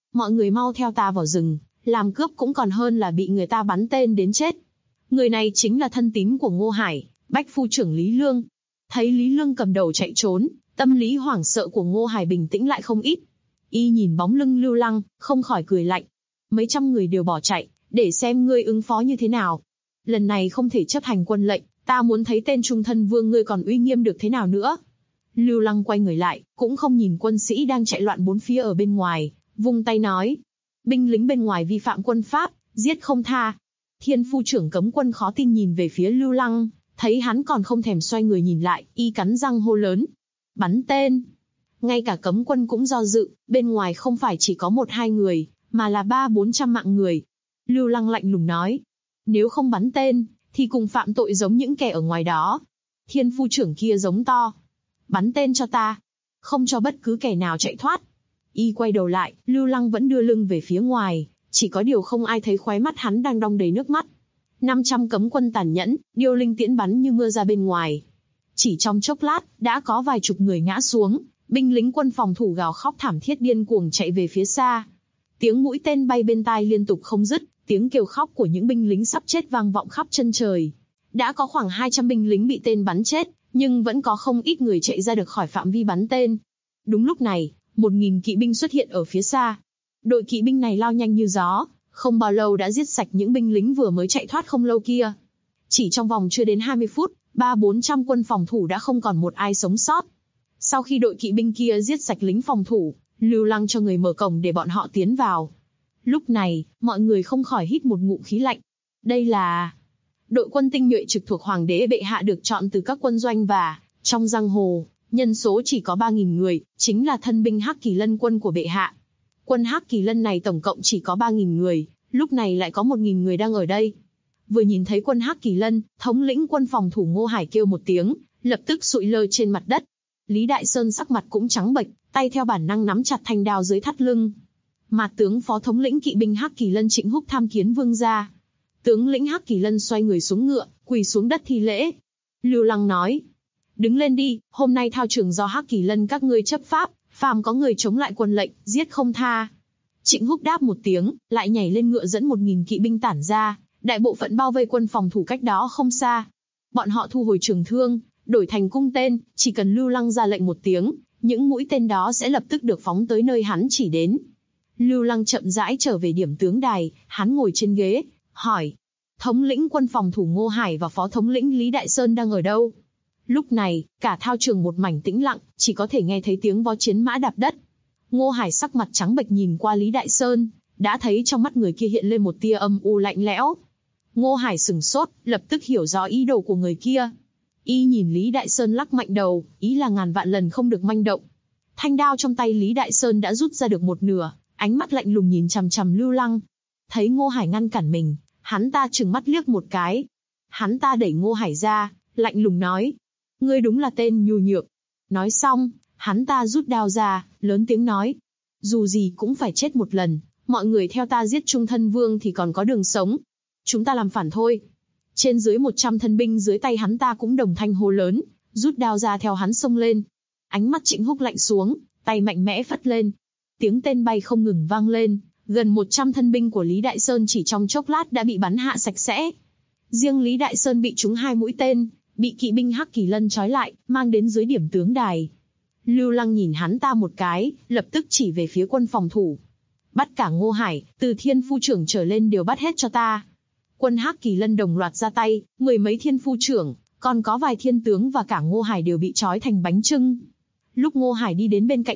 Mọi người mau theo ta vào rừng, làm cướp cũng còn hơn là bị người ta bắn tên đến chết. Người này chính là thân tín của Ngô Hải, Bách phu trưởng Lý Lương. Thấy Lý Lương cầm đầu chạy trốn, tâm lý hoảng sợ của Ngô Hải bình tĩnh lại không ít. Y nhìn bóng lưng Lưu Lăng, không khỏi cười lạnh. Mấy trăm người đều bỏ chạy, để xem ngươi ứng phó như thế nào. Lần này không thể chấp hành quân lệnh, ta muốn thấy tên trung thân vương ngươi còn uy nghiêm được thế nào nữa. Lưu Lăng quay người lại, cũng không nhìn quân sĩ đang chạy loạn bốn phía ở bên ngoài, vung tay nói. Binh lính bên ngoài vi phạm quân pháp, giết không tha. Thiên phu trưởng cấm quân khó tin nhìn về phía Lưu Lăng, thấy hắn còn không thèm xoay người nhìn lại, y cắn răng hô lớn. Bắn tên! Ngay cả cấm quân cũng do dự, bên ngoài không phải chỉ có 1-2 người, mà là 300-400 mạng người. Lưu Lăng lạnh lùng nói. Nếu không bắn tên, thì cùng phạm tội giống những kẻ ở ngoài đó. Thiên phu trưởng kia giống to. Bắn tên cho ta. Không cho bất cứ kẻ nào chạy thoát. Y quay đầu lại, Lưu Lăng vẫn đưa lưng về phía ngoài, chỉ có điều không ai thấy khóe mắt hắn đang đong đầy nước mắt. 500 cấm quân tàn nhẫn, điêu linh tiễn bắn như mưa ra bên ngoài. Chỉ trong chốc lát, đã có vài chục người ngã xuống, binh lính quân phòng thủ gào khóc thảm thiết điên cuồng chạy về phía xa. Tiếng mũi tên bay bên tai liên tục không dứt, tiếng kêu khóc của những binh lính sắp chết vang vọng khắp chân trời. Đã có khoảng 200 binh lính bị tên bắn chết, nhưng vẫn có không ít người chạy ra được khỏi phạm vi bắn tên. Đúng lúc này, 1000 kỵ binh xuất hiện ở phía xa. Đội kỵ binh này lao nhanh như gió, không bao lâu đã giết sạch những binh lính vừa mới chạy thoát không lâu kia. Chỉ trong vòng chưa đến 20 phút, 300-400 quân phòng thủ đã không còn một ai sống sót. Sau khi đội kỵ binh kia giết sạch lính phòng thủ, Lưu Lăng cho người mở cổng để bọn họ tiến vào. Lúc này, mọi người không khỏi hít một ngụm khí lạnh. Đây là đội quân tinh nhuệ trực thuộc Hoàng đế bệ hạ được chọn từ các quân doanh và trong giang hồ, nhân số chỉ có 3.000 người, chính là thân binh Hắc Kỳ Lân quân của bệ hạ. Quân Hắc Kỳ Lân này tổng cộng chỉ có 3.000 người, lúc này lại có 1.000 người đang ở đây. Vừa nhìn thấy quân Hắc Kỳ Lân, thống lĩnh quân phòng thủ Ngô Hải kêu một tiếng, lập tức sụi lơ trên mặt đất. Lý Đại Sơn sắc mặt cũng trắng bệch, tay theo bản năng nắm chặt thanh đao dưới thắt lưng. Mạt tướng phó thống lĩnh kỵ binh Hắc Kỳ Lân Trịnh Húc tham kiến vương gia. Tướng lĩnh Hắc Kỳ Lân xoay người xuống ngựa, quỳ xuống đất thi lễ. Lưu Lăng nói, đứng lên đi, hôm nay thao trường do Hắc Kỳ Lân các ngươi chấp pháp, phàm có người chống lại quân lệnh, giết không tha. Trịnh Húc đáp một tiếng, lại nhảy lên ngựa dẫn 1000 kỵ binh tản ra, đại bộ phận bao vây quân phòng thủ cách đó không xa. Bọn họ thu hồi trường thương, đổi thành cung tên, chỉ cần Lưu Lăng ra lệnh một tiếng, những mũi tên đó sẽ lập tức được phóng tới nơi hắn chỉ đến. Lưu Lăng chậm rãi trở về điểm tướng đài, hắn ngồi trên ghế, hỏi. Thống lĩnh quân phòng thủ Ngô Hải và phó thống lĩnh Lý Đại Sơn đang ở đâu? Lúc này, cả thao trường một mảnh tĩnh lặng, chỉ có thể nghe thấy tiếng vó chiến mã đạp đất. Ngô Hải sắc mặt trắng bệch nhìn qua Lý Đại Sơn, đã thấy trong mắt người kia hiện lên một tia âm u lạnh lẽo. Ngô Hải sửng sốt, lập tức hiểu rõ ý đồ của người kia. Y nhìn Lý Đại Sơn lắc mạnh đầu, ý là ngàn vạn lần không được manh động. Thanh đao trong tay Lý Đại Sơn đã rút ra được một nửa, ánh mắt lạnh lùng nhìn chằm chằm Lưu Lăng. Thấy Ngô Hải ngăn cản mình, hắn ta trừng mắt liếc một cái. Hắn ta đẩy Ngô Hải ra, lạnh lùng nói. Ngươi đúng là tên nhu nhược. Nói xong, hắn ta rút đao ra, lớn tiếng nói. Dù gì cũng phải chết một lần, mọi người theo ta giết Trung Thân Vương thì còn có đường sống. Chúng ta làm phản thôi. Trên dưới 100 thân binh dưới tay hắn ta cũng đồng thanh hô lớn, rút đao ra theo hắn xông lên. Ánh mắt Trịnh Húc lạnh xuống, tay mạnh mẽ phất lên. Tiếng tên bay không ngừng vang lên, gần 100 thân binh của Lý Đại Sơn chỉ trong chốc lát đã bị bắn hạ sạch sẽ. Riêng Lý Đại Sơn bị trúng 2 mũi tên, bị kỵ binh Hắc Kỳ Lân trói lại, mang đến dưới điểm tướng đài. Lưu Lăng nhìn hắn ta một cái, lập tức chỉ về phía quân phòng thủ. Bắt cả Ngô Hải, từ thiên phu trưởng trở lên đều bắt hết cho ta. Quân Hắc Kỳ Lân đồng loạt ra tay, 10 mấy thiên phu trưởng, còn có vài thiên tướng và cả Ngô Hải đều bị trói thành bánh chưng. Lúc Ngô Hải đi đến bên cạnh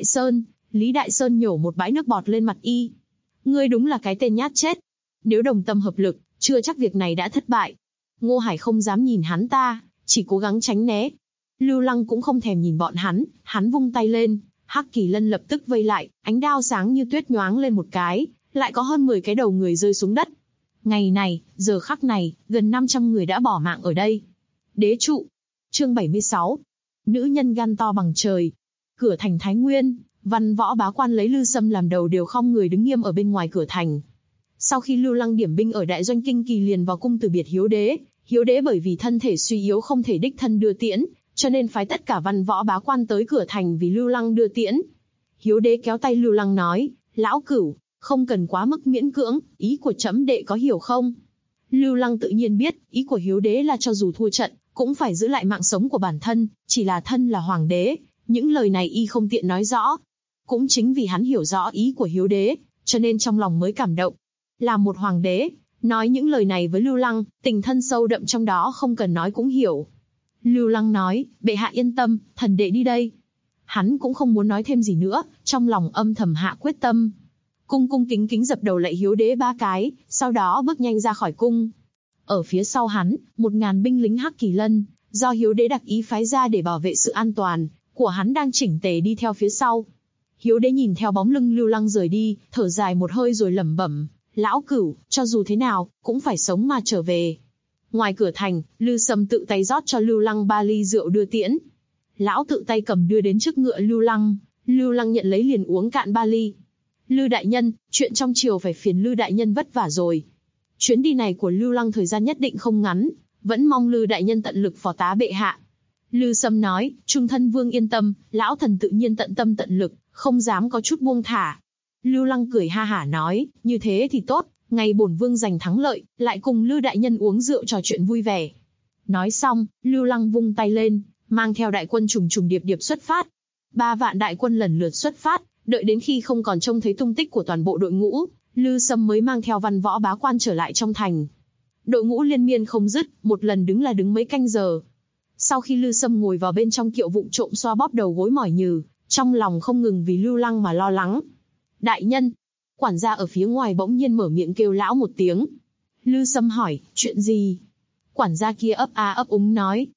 Lý Đại Sơn nhổ một bãi nước bọt lên mặt y. Ngươi đúng là cái tên nhát chết. Nếu đồng tâm hợp lực, chưa chắc việc này đã thất bại. Ngô Hải không dám nhìn hắn ta, chỉ cố gắng tránh né. Lưu Lăng cũng không thèm nhìn bọn hắn vung tay lên, Hắc Kỳ Lân lập tức vây lại, ánh đao sáng như tuyết nhoáng lên một cái, lại có hơn 10 cái đầu người rơi xuống đất. Ngày này, giờ khắc này, gần 500 người đã bỏ mạng ở đây. Đế trụ. Chương 76. Nữ nhân gan to bằng trời. Cửa thành Thái Nguyên, văn võ bá quan lấy Lư Sâm làm đầu đều khom người đứng nghiêm ở bên ngoài cửa thành. Sau khi Lưu Lăng điểm binh ở đại doanh Kinh Kỳ liền vào cung từ biệt Hiếu đế bởi vì thân thể suy yếu không thể đích thân đưa tiễn, cho nên phái tất cả văn võ bá quan tới cửa thành vì Lưu Lăng đưa tiễn. Hiếu đế kéo tay Lưu Lăng nói, Lão Cửu, không cần quá mức miễn cưỡng, ý của trẫm đệ có hiểu không? Lưu Lăng tự nhiên biết, ý của Hiếu đế là cho dù thua trận, cũng phải giữ lại mạng sống của bản thân, chỉ là thân là hoàng đế, những lời này y không tiện nói rõ. Cũng chính vì hắn hiểu rõ ý của Hiếu đế, cho nên trong lòng mới cảm động. Là một hoàng đế, nói những lời này với Lưu Lăng, tình thân sâu đậm trong đó không cần nói cũng hiểu. Lưu Lăng nói, bệ hạ yên tâm, thần đệ đi đây. Hắn cũng không muốn nói thêm gì nữa, trong lòng âm thầm hạ quyết tâm. Cung cung kính kính dập đầu lạy Hiếu đế 3 cái, sau đó bước nhanh ra khỏi cung. Ở phía sau hắn, 1000 binh lính Hắc Kỳ Lân, do Hiếu đế đặc ý phái ra để bảo vệ sự an toàn của hắn đang chỉnh tề đi theo phía sau. Hiếu đế nhìn theo bóng lưng Lưu Lăng rời đi, thở dài một hơi rồi lẩm bẩm, Lão Cửu, cho dù thế nào, cũng phải sống mà trở về. Ngoài cửa thành, Lư Sâm tự tay rót cho Lưu Lăng 3 ly rượu đưa tiễn. Lão tự tay cầm đưa đến trước ngựa Lưu Lăng nhận lấy liền uống cạn 3 ly. Lư đại nhân, chuyện trong triều phải phiền Lư đại nhân vất vả rồi. Chuyến đi này của Lưu Lăng thời gian nhất định không ngắn, vẫn mong Lư đại nhân tận lực phò tá bệ hạ. Lư Sâm nói, Trung thân vương yên tâm, lão thần tự nhiên tận tâm tận lực, không dám có chút buông thả. Lưu Lăng cười ha hả nói, như thế thì tốt, ngày bổn vương giành thắng lợi, lại cùng Lư đại nhân uống rượu trò chuyện vui vẻ. Nói xong, Lưu Lăng vung tay lên, mang theo đại quân trùng trùng điệp điệp xuất phát. 3 vạn đại quân lần lượt xuất phát, đợi đến khi không còn trông thấy tung tích của toàn bộ đội ngũ, Lư Sâm mới mang theo văn võ bá quan trở lại trong thành. Đội ngũ liên miên không dứt, một lần đứng là đứng mấy canh giờ. Sau khi Lư Sâm ngồi vào bên trong kiệu vụng trộm xoa bóp đầu gối mỏi nhừ, trong lòng không ngừng vì Lưu Lăng mà lo lắng. Đại nhân, quản gia ở phía ngoài bỗng nhiên mở miệng kêu lão một tiếng. Lư Sâm hỏi, chuyện gì? Quản gia kia ấp a ấp úng nói,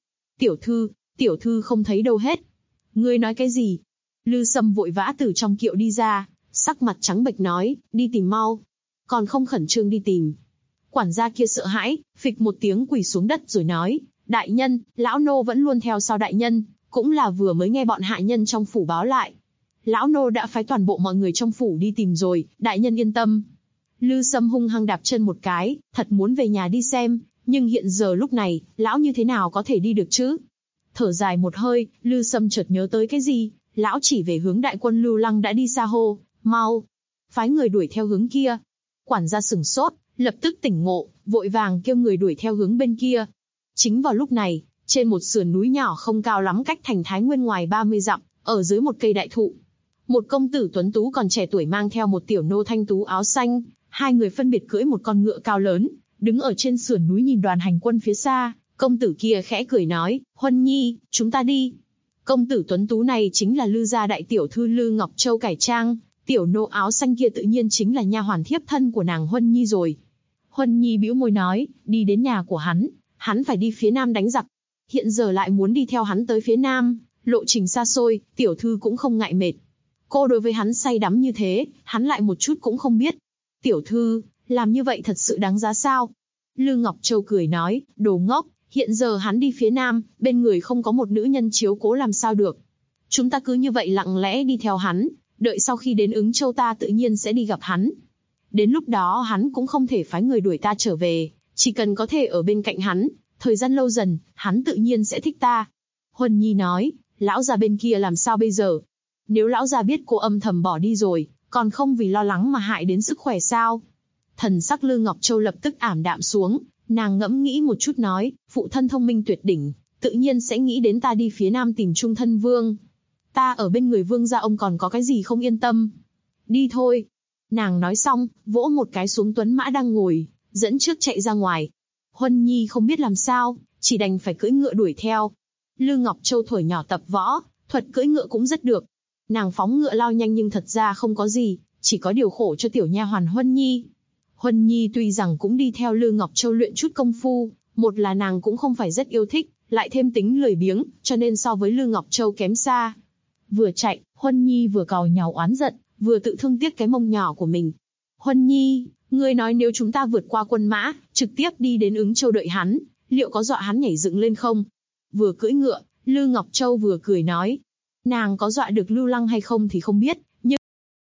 tiểu thư không thấy đâu hết. Ngươi nói cái gì? Lư Sâm vội vã từ trong kiệu đi ra, sắc mặt trắng bệch nói, đi tìm mau. Còn không khẩn trương đi tìm. Quản gia kia sợ hãi, phịch một tiếng quỳ xuống đất rồi nói, đại nhân, lão nô vẫn luôn theo sau đại nhân, cũng là vừa mới nghe bọn hạ nhân trong phủ báo lại. Lão nô đã phái toàn bộ mọi người trong phủ đi tìm rồi, đại nhân yên tâm. Lư Sâm hung hăng đạp chân một cái, thật muốn về nhà đi xem, nhưng hiện giờ lúc này, lão như thế nào có thể đi được chứ? Thở dài một hơi, Lư Sâm chợt nhớ tới cái gì, lão chỉ về hướng đại quân Lưu Lăng đã đi xa hô, mau, phái người đuổi theo hướng kia. Quản gia sửng sốt, lập tức tỉnh ngộ, vội vàng kêu người đuổi theo hướng bên kia. Chính vào lúc này, trên một sườn núi nhỏ không cao lắm cách thành Thái Nguyên ngoài 30 dặm, ở dưới một cây đại thụ, một công tử tuấn tú còn trẻ tuổi mang theo một tiểu nô thanh tú áo xanh, hai người phân biệt cưỡi một con ngựa cao lớn, đứng ở trên sườn núi nhìn đoàn hành quân phía xa. Công tử kia khẽ cười nói, Huân Nhi, chúng ta đi. Công tử tuấn tú này chính là Lư gia đại tiểu thư Lư Ngọc Châu cải trang, tiểu nô áo xanh kia tự nhiên chính là nha hoàn thiếp thân của nàng Huân Nhi rồi. Huân Nhi bĩu môi nói, đi đến nhà của hắn phải đi phía nam đánh giặc. Hiện giờ lại muốn đi theo hắn tới phía nam, lộ trình xa xôi, tiểu thư cũng không ngại mệt. Cô đối với hắn say đắm như thế, hắn lại một chút cũng không biết. Tiểu thư, làm như vậy thật sự đáng giá sao? Lư Ngọc Châu cười nói, đồ ngốc, hiện giờ hắn đi phía nam, bên người không có một nữ nhân chiếu cố làm sao được. Chúng ta cứ như vậy lặng lẽ đi theo hắn, đợi sau khi đến Ứng Châu ta tự nhiên sẽ đi gặp hắn. Đến lúc đó hắn cũng không thể phái người đuổi ta trở về, chỉ cần có thể ở bên cạnh hắn, thời gian lâu dần, hắn tự nhiên sẽ thích ta. Huân Nhi nói, lão già bên kia làm sao bây giờ? Nếu lão già biết cô âm thầm bỏ đi rồi, còn không vì lo lắng mà hại đến sức khỏe sao? Thần sắc Lư Ngọc Châu lập tức ảm đạm xuống, nàng ngẫm nghĩ một chút nói, phụ thân thông minh tuyệt đỉnh, tự nhiên sẽ nghĩ đến ta đi phía nam tìm Trung thân vương. Ta ở bên người vương gia ông còn có cái gì không yên tâm? Đi thôi. Nàng nói xong, vỗ một cái xuống tuấn mã đang ngồi, dẫn trước chạy ra ngoài. Huân Nhi không biết làm sao, chỉ đành phải cưỡi ngựa đuổi theo. Lư Ngọc Châu thuở nhỏ tập võ, thuật cưỡi ngựa cũng rất được. Nàng phóng ngựa lao nhanh nhưng thật ra không có gì, chỉ có điều khổ cho tiểu nha hoàn Huân Nhi. Huân Nhi tuy rằng cũng đi theo Lư Ngọc Châu luyện chút công phu, một là nàng cũng không phải rất yêu thích, lại thêm tính lười biếng, cho nên so với Lư Ngọc Châu kém xa. Vừa chạy, Huân Nhi vừa càu nhàu oán giận, vừa tự thương tiếc cái mông nhỏ của mình. Huân Nhi, ngươi nói nếu chúng ta vượt qua quân mã, trực tiếp đi đến Ứng Châu đợi hắn, liệu có dọa hắn nhảy dựng lên không? Vừa cưỡi ngựa, Lư Ngọc Châu vừa cười nói. Nàng có dọa được Lưu Lăng hay không thì không biết, nhưng...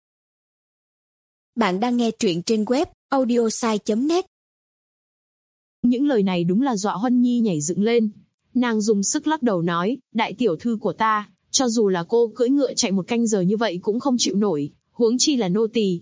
Bạn đang nghe truyện trên web audiosai.net. Những lời này đúng là dọa Huân Nhi nhảy dựng lên. Nàng dùng sức lắc đầu nói, đại tiểu thư của ta, cho dù là cô cưỡi ngựa chạy một canh giờ như vậy cũng không chịu nổi, huống chi là nô tỳ.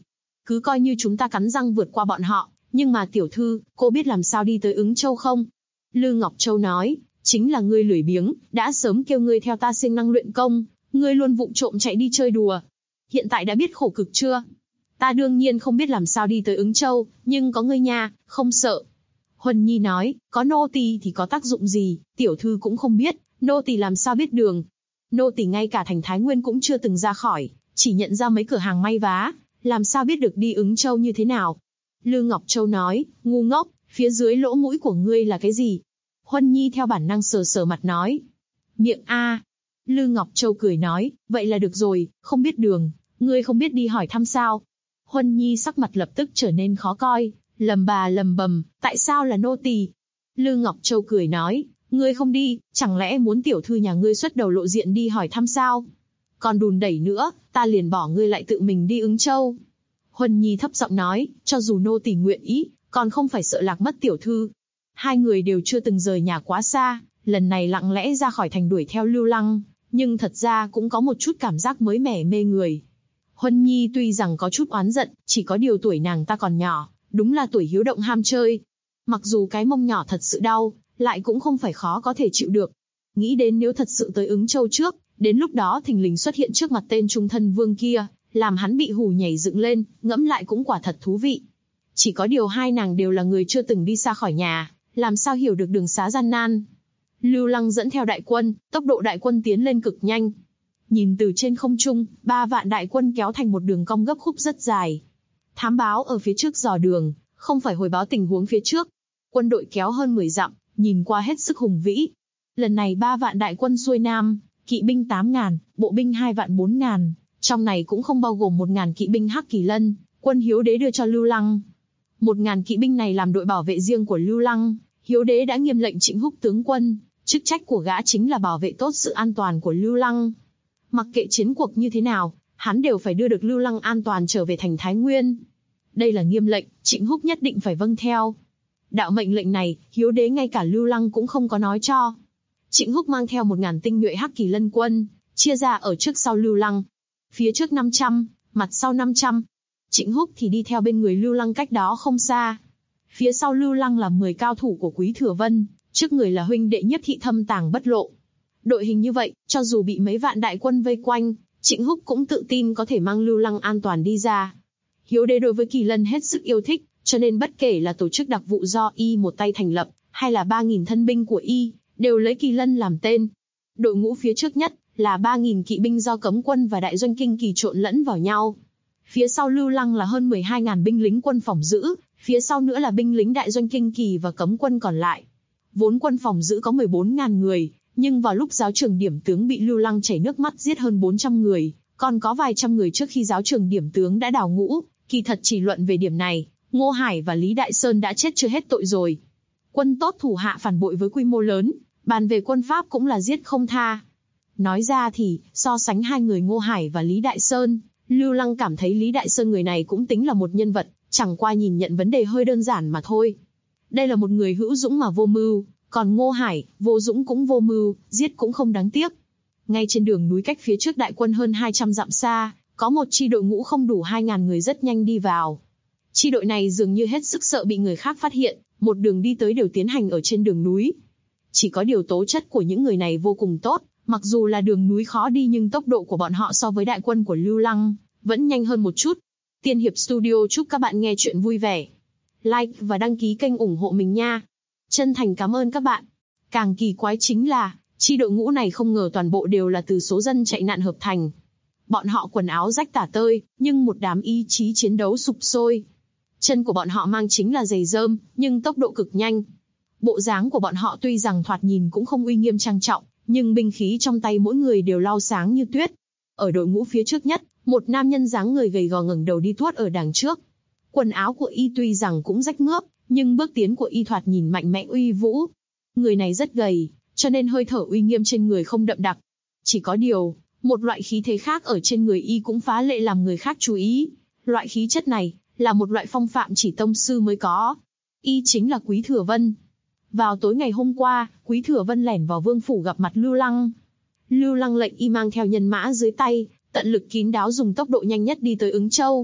cứ coi như chúng ta cắn răng vượt qua bọn họ, nhưng mà tiểu thư, cô biết làm sao đi tới Ứng Châu không? Lư Ngọc Châu nói, chính là ngươi lười biếng, đã sớm kêu ngươi theo ta siêng năng luyện công, ngươi luôn vụng trộm chạy đi chơi đùa. Hiện tại đã biết khổ cực chưa? Ta đương nhiên không biết làm sao đi tới Ứng Châu, nhưng có ngươi nha, không sợ. Huân Nhi nói, có nô tỳ thì có tác dụng gì, tiểu thư cũng không biết, nô tỳ làm sao biết đường. Nô tỳ ngay cả thành Thái Nguyên cũng chưa từng ra khỏi, chỉ nhận ra mấy cửa hàng may vá, làm sao biết được đi Ứng Châu như thế nào. Lư Ngọc Châu nói, ngu ngốc, phía dưới lỗ mũi của ngươi là cái gì? Huân Nhi theo bản năng sờ sờ mặt nói, miệng a. Lư Ngọc Châu cười nói, vậy là được rồi, không biết đường, ngươi không biết đi hỏi thăm sao? Huân Nhi sắc mặt lập tức trở nên khó coi, lầm bầm, tại sao là nô tỳ? Lư Ngọc Châu cười nói, ngươi không đi, chẳng lẽ muốn tiểu thư nhà ngươi xuất đầu lộ diện đi hỏi thăm sao? Còn đùn đẩy nữa, ta liền bỏ ngươi lại tự mình đi Ứng Châu. Huân Nhi thấp giọng nói, cho dù nô tỳ nguyện ý, còn không phải sợ lạc mất tiểu thư. Hai người đều chưa từng rời nhà quá xa, lần này lặng lẽ ra khỏi thành đuổi theo Lưu Lăng, nhưng thật ra cũng có một chút cảm giác mới mẻ mê người. Huân Nhi tuy rằng có chút oán giận, chỉ có điều tuổi nàng ta còn nhỏ, đúng là tuổi hiếu động ham chơi. Mặc dù cái mông nhỏ thật sự đau, lại cũng không phải khó có thể chịu được. Nghĩ đến nếu thật sự tới Ứng Châu trước, đến lúc đó thình lình xuất hiện trước mặt tên trung thân vương kia, làm hắn bị hù nhảy dựng lên, ngẫm lại cũng quả thật thú vị. Chỉ có điều hai nàng đều là người chưa từng đi xa khỏi nhà, làm sao hiểu được đường xá gian nan. Lưu Lăng dẫn theo đại quân, tốc độ đại quân tiến lên cực nhanh. Nhìn từ trên không trung, 3 vạn đại quân kéo thành một đường cong gấp khúc rất dài. Thám báo ở phía trước dò đường, không phải hồi báo tình huống phía trước. Quân đội kéo hơn 10 dặm, nhìn qua hết sức hùng vĩ. Lần này 3 vạn đại quân xuôi nam, kỵ binh 8.000, bộ binh 2 vạn 4.000, trong này cũng không bao gồm 1.000 kỵ binh Hắc Kỳ Lân, quân Hiếu Đế đưa cho Lưu Lăng. 1.000 kỵ binh này làm đội bảo vệ riêng của Lưu Lăng, Hiếu Đế đã nghiêm lệnh Trịnh Húc tướng quân, chức trách của gã chính là bảo vệ tốt sự an toàn của Lưu Lăng. Mặc kệ chiến cuộc như thế nào, hắn đều phải đưa được Lưu Lăng an toàn trở về thành Thái Nguyên. Đây là nghiêm lệnh, Trịnh Húc nhất định phải vâng theo. Đạo mệnh lệnh này, Hiếu Đế ngay cả Lưu Lăng cũng không có nói cho. Trịnh Húc mang theo 1.000 tinh nhuệ Hắc Kỳ Lân quân, chia ra ở trước sau Lưu Lăng. Phía trước 500, mặt sau 500. Trịnh Húc thì đi theo bên người Lưu Lăng cách đó không xa. Phía sau Lưu Lăng là 10 cao thủ của Quý Thừa Vân, trước người là huynh đệ Nhiếp Thị thâm tàng bất lộ. Đội hình như vậy, cho dù bị mấy vạn đại quân vây quanh, Trịnh Húc cũng tự tin có thể mang Lưu Lăng an toàn đi ra. Hiếu Đế đối với Kỳ Lân hết sức yêu thích, cho nên bất kể là tổ chức đặc vụ do y một tay thành lập, hay là 3.000 thân binh của y, đều lấy Kỳ Lân làm tên. Đội ngũ phía trước nhất là 3.000 kỵ binh do Cấm quân và Đại Doanh Kinh Kỳ trộn lẫn vào nhau. Phía sau Lưu Lăng là hơn 12.000 binh lính quân phòng giữ, phía sau nữa là binh lính Đại Doanh Kinh Kỳ và Cấm quân còn lại. Vốn quân phòng giữ có 14.000 người, nhưng vào lúc giáo trường Điểm tướng bị Lưu Lăng chảy nước mắt giết hơn 400 người, còn có vài trăm người trước khi giáo trường Điểm tướng đã đào ngũ. Kỳ thật chỉ luận về điểm này, Ngô Hải và Lý Đại Sơn đã chết chưa hết tội rồi. Quân tốt thủ hạ phản bội với quy mô lớn, bàn về quân pháp cũng là giết không tha. Nói ra thì, so sánh hai người Ngô Hải và Lý Đại Sơn, Lưu Lăng cảm thấy Lý Đại Sơn người này cũng tính là một nhân vật, chẳng qua nhìn nhận vấn đề hơi đơn giản mà thôi. Đây là một người hữu dũng mà vô mưu, còn Ngô Hải, vô dũng cũng vô mưu, giết cũng không đáng tiếc. Ngay trên đường núi cách phía trước đại quân hơn 200 dặm xa, có một chi đội ngũ không đủ 2.000 người rất nhanh đi vào. Chi đội này dường như hết sức sợ bị người khác phát hiện, một đường đi tới đều tiến hành ở trên đường núi. Chỉ có điều tố chất của những người này vô cùng tốt, mặc dù là đường núi khó đi nhưng tốc độ của bọn họ so với đại quân của Lưu Lăng vẫn nhanh hơn một chút. Tiên Hiệp Studio chúc các bạn nghe chuyện vui vẻ. Like và đăng ký kênh ủng hộ mình nha. Chân thành cảm ơn các bạn. Càng kỳ quái chính là, chi đội ngũ này không ngờ toàn bộ đều là từ số dân chạy nạn hợp thành. Bọn họ quần áo rách tả tơi, nhưng một đám ý chí chiến đấu sục sôi. Chân của bọn họ mang chính là giày rơm, nhưng tốc độ cực nhanh. Bộ dáng của bọn họ tuy rằng thoạt nhìn cũng không uy nghiêm trang trọng, nhưng binh khí trong tay mỗi người đều lau sáng như tuyết. Ở đội ngũ phía trước nhất, một nam nhân dáng người gầy gò ngẩng đầu đi tuốt ở đằng trước. Quần áo của y tuy rằng cũng rách mướp, nhưng bước tiến của y thoạt nhìn mạnh mẽ uy vũ. Người này rất gầy, cho nên hơi thở uy nghiêm trên người không đậm đặc. Chỉ có điều, một loại khí thế khác ở trên người y cũng phá lệ làm người khác chú ý. Loại khí chất này là một loại phong phạm chỉ tông sư mới có. Y chính là Quý Thừa Vân. Vào tối ngày hôm qua, Quý Thừa Vân lẻn vào vương phủ gặp mặt Lưu Lăng. Lưu Lăng lệnh y mang theo nhân mã dưới tay, tận lực kín đáo dùng tốc độ nhanh nhất đi tới Ứng Châu,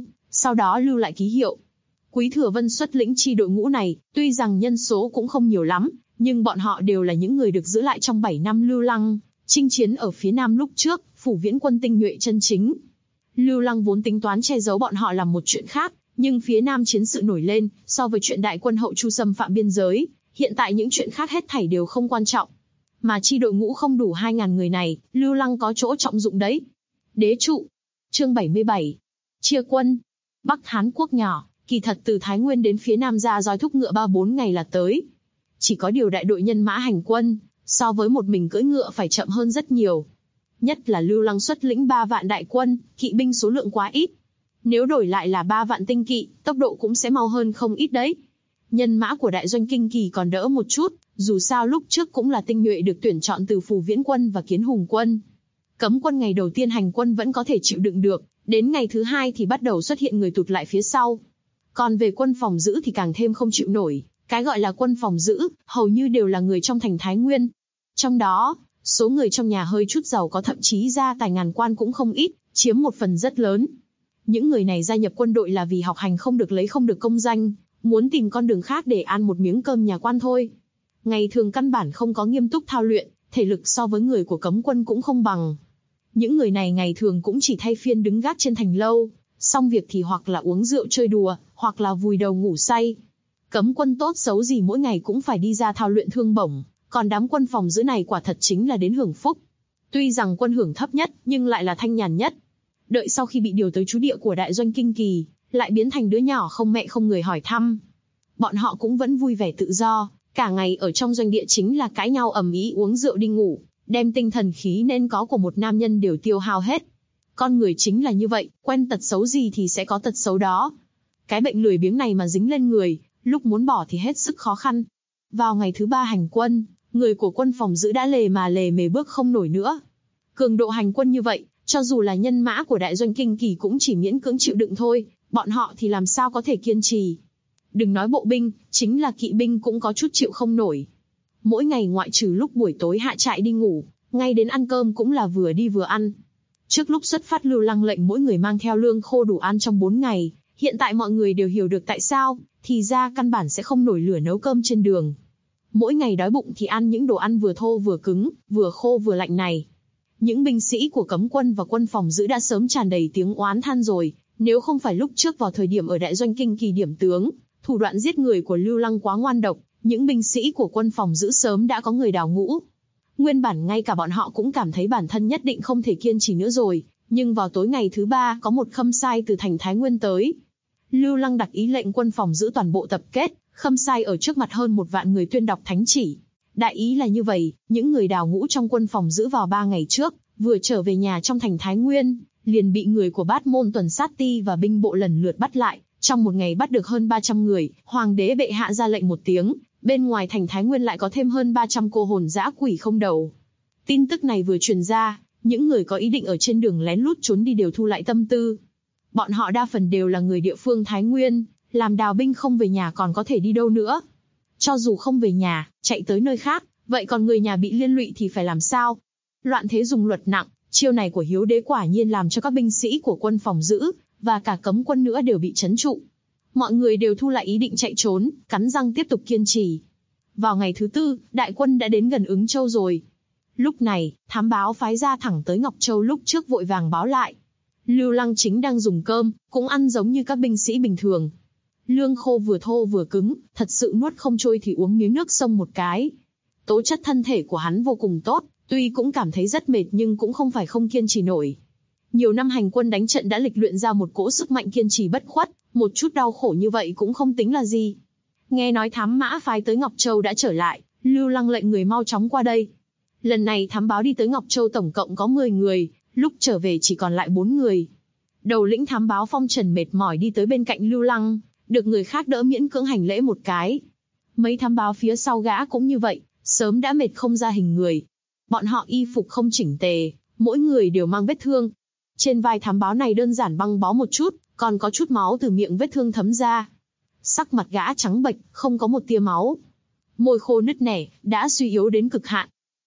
sau đó lưu lại ký hiệu. Quý Thừa Vân xuất lĩnh chi đội ngũ này, tuy rằng nhân số cũng không nhiều lắm, nhưng bọn họ đều là những người được giữ lại trong 7 năm Lưu Lăng chinh chiến ở phía Nam lúc trước, phủ viễn quân tinh nhuệ chân chính. Lưu Lăng vốn tính toán che giấu bọn họ làm một chuyện khác, nhưng phía Nam chiến sự nổi lên, so với chuyện đại quân hậu Chu xâm phạm biên giới, hiện tại những chuyện khác hết thảy đều không quan trọng. Mà chi đội ngũ không đủ 2.000 người này, Lưu Lăng có chỗ trọng dụng đấy. Đế trụ. Chương 77. Chia quân. Bắc Hán quốc nhỏ, kỳ thật từ Thái Nguyên đến phía Nam ra roi thúc ngựa 3-4 ngày là tới. Chỉ có điều đại đội nhân mã hành quân, so với một mình cưỡi ngựa phải chậm hơn rất nhiều. Nhất là Lưu Lăng xuất lĩnh 3 vạn đại quân, kỵ binh số lượng quá ít. Nếu đổi lại là 3 vạn tinh kỵ, tốc độ cũng sẽ mau hơn không ít đấy. Nhân mã của đại doanh Kinh Kỳ còn đỡ một chút, dù sao lúc trước cũng là tinh nhuệ được tuyển chọn từ Phù Viễn quân và Kiến Hùng quân. Cấm quân ngày đầu tiên hành quân vẫn có thể chịu đựng được, đến ngày thứ 2 thì bắt đầu xuất hiện người tụt lại phía sau. Còn về quân phòng giữ thì càng thêm không chịu nổi, cái gọi là quân phòng giữ, hầu như đều là người trong thành Thái Nguyên. Trong đó, số người trong nhà hơi chút giàu có thậm chí gia tài ngàn quan cũng không ít, chiếm một phần rất lớn. Những người này gia nhập quân đội là vì học hành không được lấy không được công danh, muốn tìm con đường khác để ăn một miếng cơm nhà quan thôi. Ngày thường căn bản không có nghiêm túc thao luyện, thể lực so với người của cấm quân cũng không bằng. Những người này ngày thường cũng chỉ thay phiên đứng gác trên thành lâu, xong việc thì hoặc là uống rượu chơi đùa, hoặc là vùi đầu ngủ say. Cấm quân tốt xấu gì mỗi ngày cũng phải đi ra thao luyện thương bổng, còn đám quân phòng giữ này quả thật chính là đến hưởng phúc. Tuy rằng quân hưởng thấp nhất, nhưng lại là thanh nhàn nhất. Đợi sau khi bị điều tới trú địa của đại doanh Kinh Kỳ, lại biến thành đứa nhỏ không mẹ không người hỏi thăm. Bọn họ cũng vẫn vui vẻ tự do, cả ngày ở trong doanh địa chính là cãi nhau ầm ĩ uống rượu đi ngủ, đem tinh thần khí nên có của một nam nhân đều tiêu hao hết. Con người chính là như vậy, quen tật xấu gì thì sẽ có tật xấu đó. Cái bệnh lười biếng này mà dính lên người, lúc muốn bỏ thì hết sức khó khăn. Vào ngày thứ 3 hành quân, người của quân phòng giữ đã lề mề bước không nổi nữa. Cường độ hành quân như vậy, cho dù là nhân mã của đại doanh Kinh Kỳ cũng chỉ miễn cưỡng chịu đựng thôi, bọn họ thì làm sao có thể kiên trì. Đừng nói bộ binh, chính là kỵ binh cũng có chút chịu không nổi. Mỗi ngày ngoại trừ lúc buổi tối hạ trại đi ngủ, ngay đến ăn cơm cũng là vừa đi vừa ăn. Trước lúc xuất phát Lưu Lăng lệnh mỗi người mang theo lương khô đủ ăn trong 4 ngày, hiện tại mọi người đều hiểu được tại sao, thì ra căn bản sẽ không nổi lửa nấu cơm trên đường. Mỗi ngày đói bụng thì ăn những đồ ăn vừa thô vừa cứng, vừa khô vừa lạnh này. Những binh sĩ của cấm quân và quân phòng giữ đã sớm tràn đầy tiếng oán than rồi, nếu không phải lúc trước vào thời điểm ở đại doanh Kinh Kỳ điểm tướng, thủ đoạn giết người của Lưu Lăng quá ngoan độc, những binh sĩ của quân phòng giữ sớm đã có người đào ngũ. Nguyên bản ngay cả bọn họ cũng cảm thấy bản thân nhất định không thể kiên trì nữa rồi, nhưng vào tối ngày thứ 3 có một khâm sai từ thành Thái Nguyên tới. Lưu Lăng đặt ý lệnh quân phòng giữ toàn bộ tập kết, khâm sai ở trước mặt hơn 1 vạn người tuyên đọc thánh chỉ. Đại ý là như vậy, những người đào ngũ trong quân phòng giữ vào 3 ngày trước, vừa trở về nhà trong thành Thái Nguyên, liền bị người của Bát Môn Tuần Sát Ti và binh bộ lần lượt bắt lại. Trong một ngày bắt được hơn 300 người, hoàng đế bệ hạ ra lệnh một tiếng, bên ngoài thành Thái Nguyên lại có thêm hơn 300 cô hồn dã quỷ không đầu. Tin tức này vừa truyền ra, những người có ý định ở trên đường lén lút trốn đi đều thu lại tâm tư. Bọn họ đa phần đều là người địa phương Thái Nguyên, làm đào binh không về nhà còn có thể đi đâu nữa. Cho dù không về nhà, chạy tới nơi khác, vậy còn người nhà bị liên lụy thì phải làm sao? Loạn thế dùng luật nặng, chiêu này của Hiếu đế quả nhiên làm cho các binh sĩ của quân phòng giữ, và cả cấm quân nữa đều bị trấn trụ. Mọi người đều thu lại ý định chạy trốn, cắn răng tiếp tục kiên trì. Vào ngày thứ 4, đại quân đã đến gần Ứng Châu rồi. Lúc này, thám báo phái ra thẳng tới Ngọc Châu lúc trước vội vàng báo lại. Lưu Lăng chính đang dùng cơm, cũng ăn giống như các binh sĩ bình thường. Lương khô vừa thô vừa cứng, thật sự nuốt không trôi thì uống miếng nước sông một cái. Tố chất thân thể của hắn vô cùng tốt, tuy cũng cảm thấy rất mệt nhưng cũng không phải không kiên trì nổi. Nhiều năm hành quân đánh trận đã lịch luyện ra một cỗ sức mạnh kiên trì bất khuất, một chút đau khổ như vậy cũng không tính là gì. Nghe nói thám mã phái tới Ngọc Châu đã trở lại, Lưu Lăng lệnh người mau chóng qua đây. Lần này thám báo đi tới Ngọc Châu tổng cộng có 10 người, lúc trở về chỉ còn lại 4 người. Đầu lĩnh thám báo Phong Trần mệt mỏi đi tới bên cạnh Lưu Lăng, được người khác đỡ miễn cưỡng hành lễ một cái. Mấy thám báo phía sau gã cũng như vậy, sớm đã mệt không ra hình người. Bọn họ y phục không chỉnh tề, mỗi người đều mang vết thương. Trên vai thám báo này đơn giản băng bó một chút, còn có chút máu từ miệng vết thương thấm ra. Sắc mặt gã trắng bệch, không có một tia máu. Môi khô nứt nẻ, đã suy yếu đến cực hạn.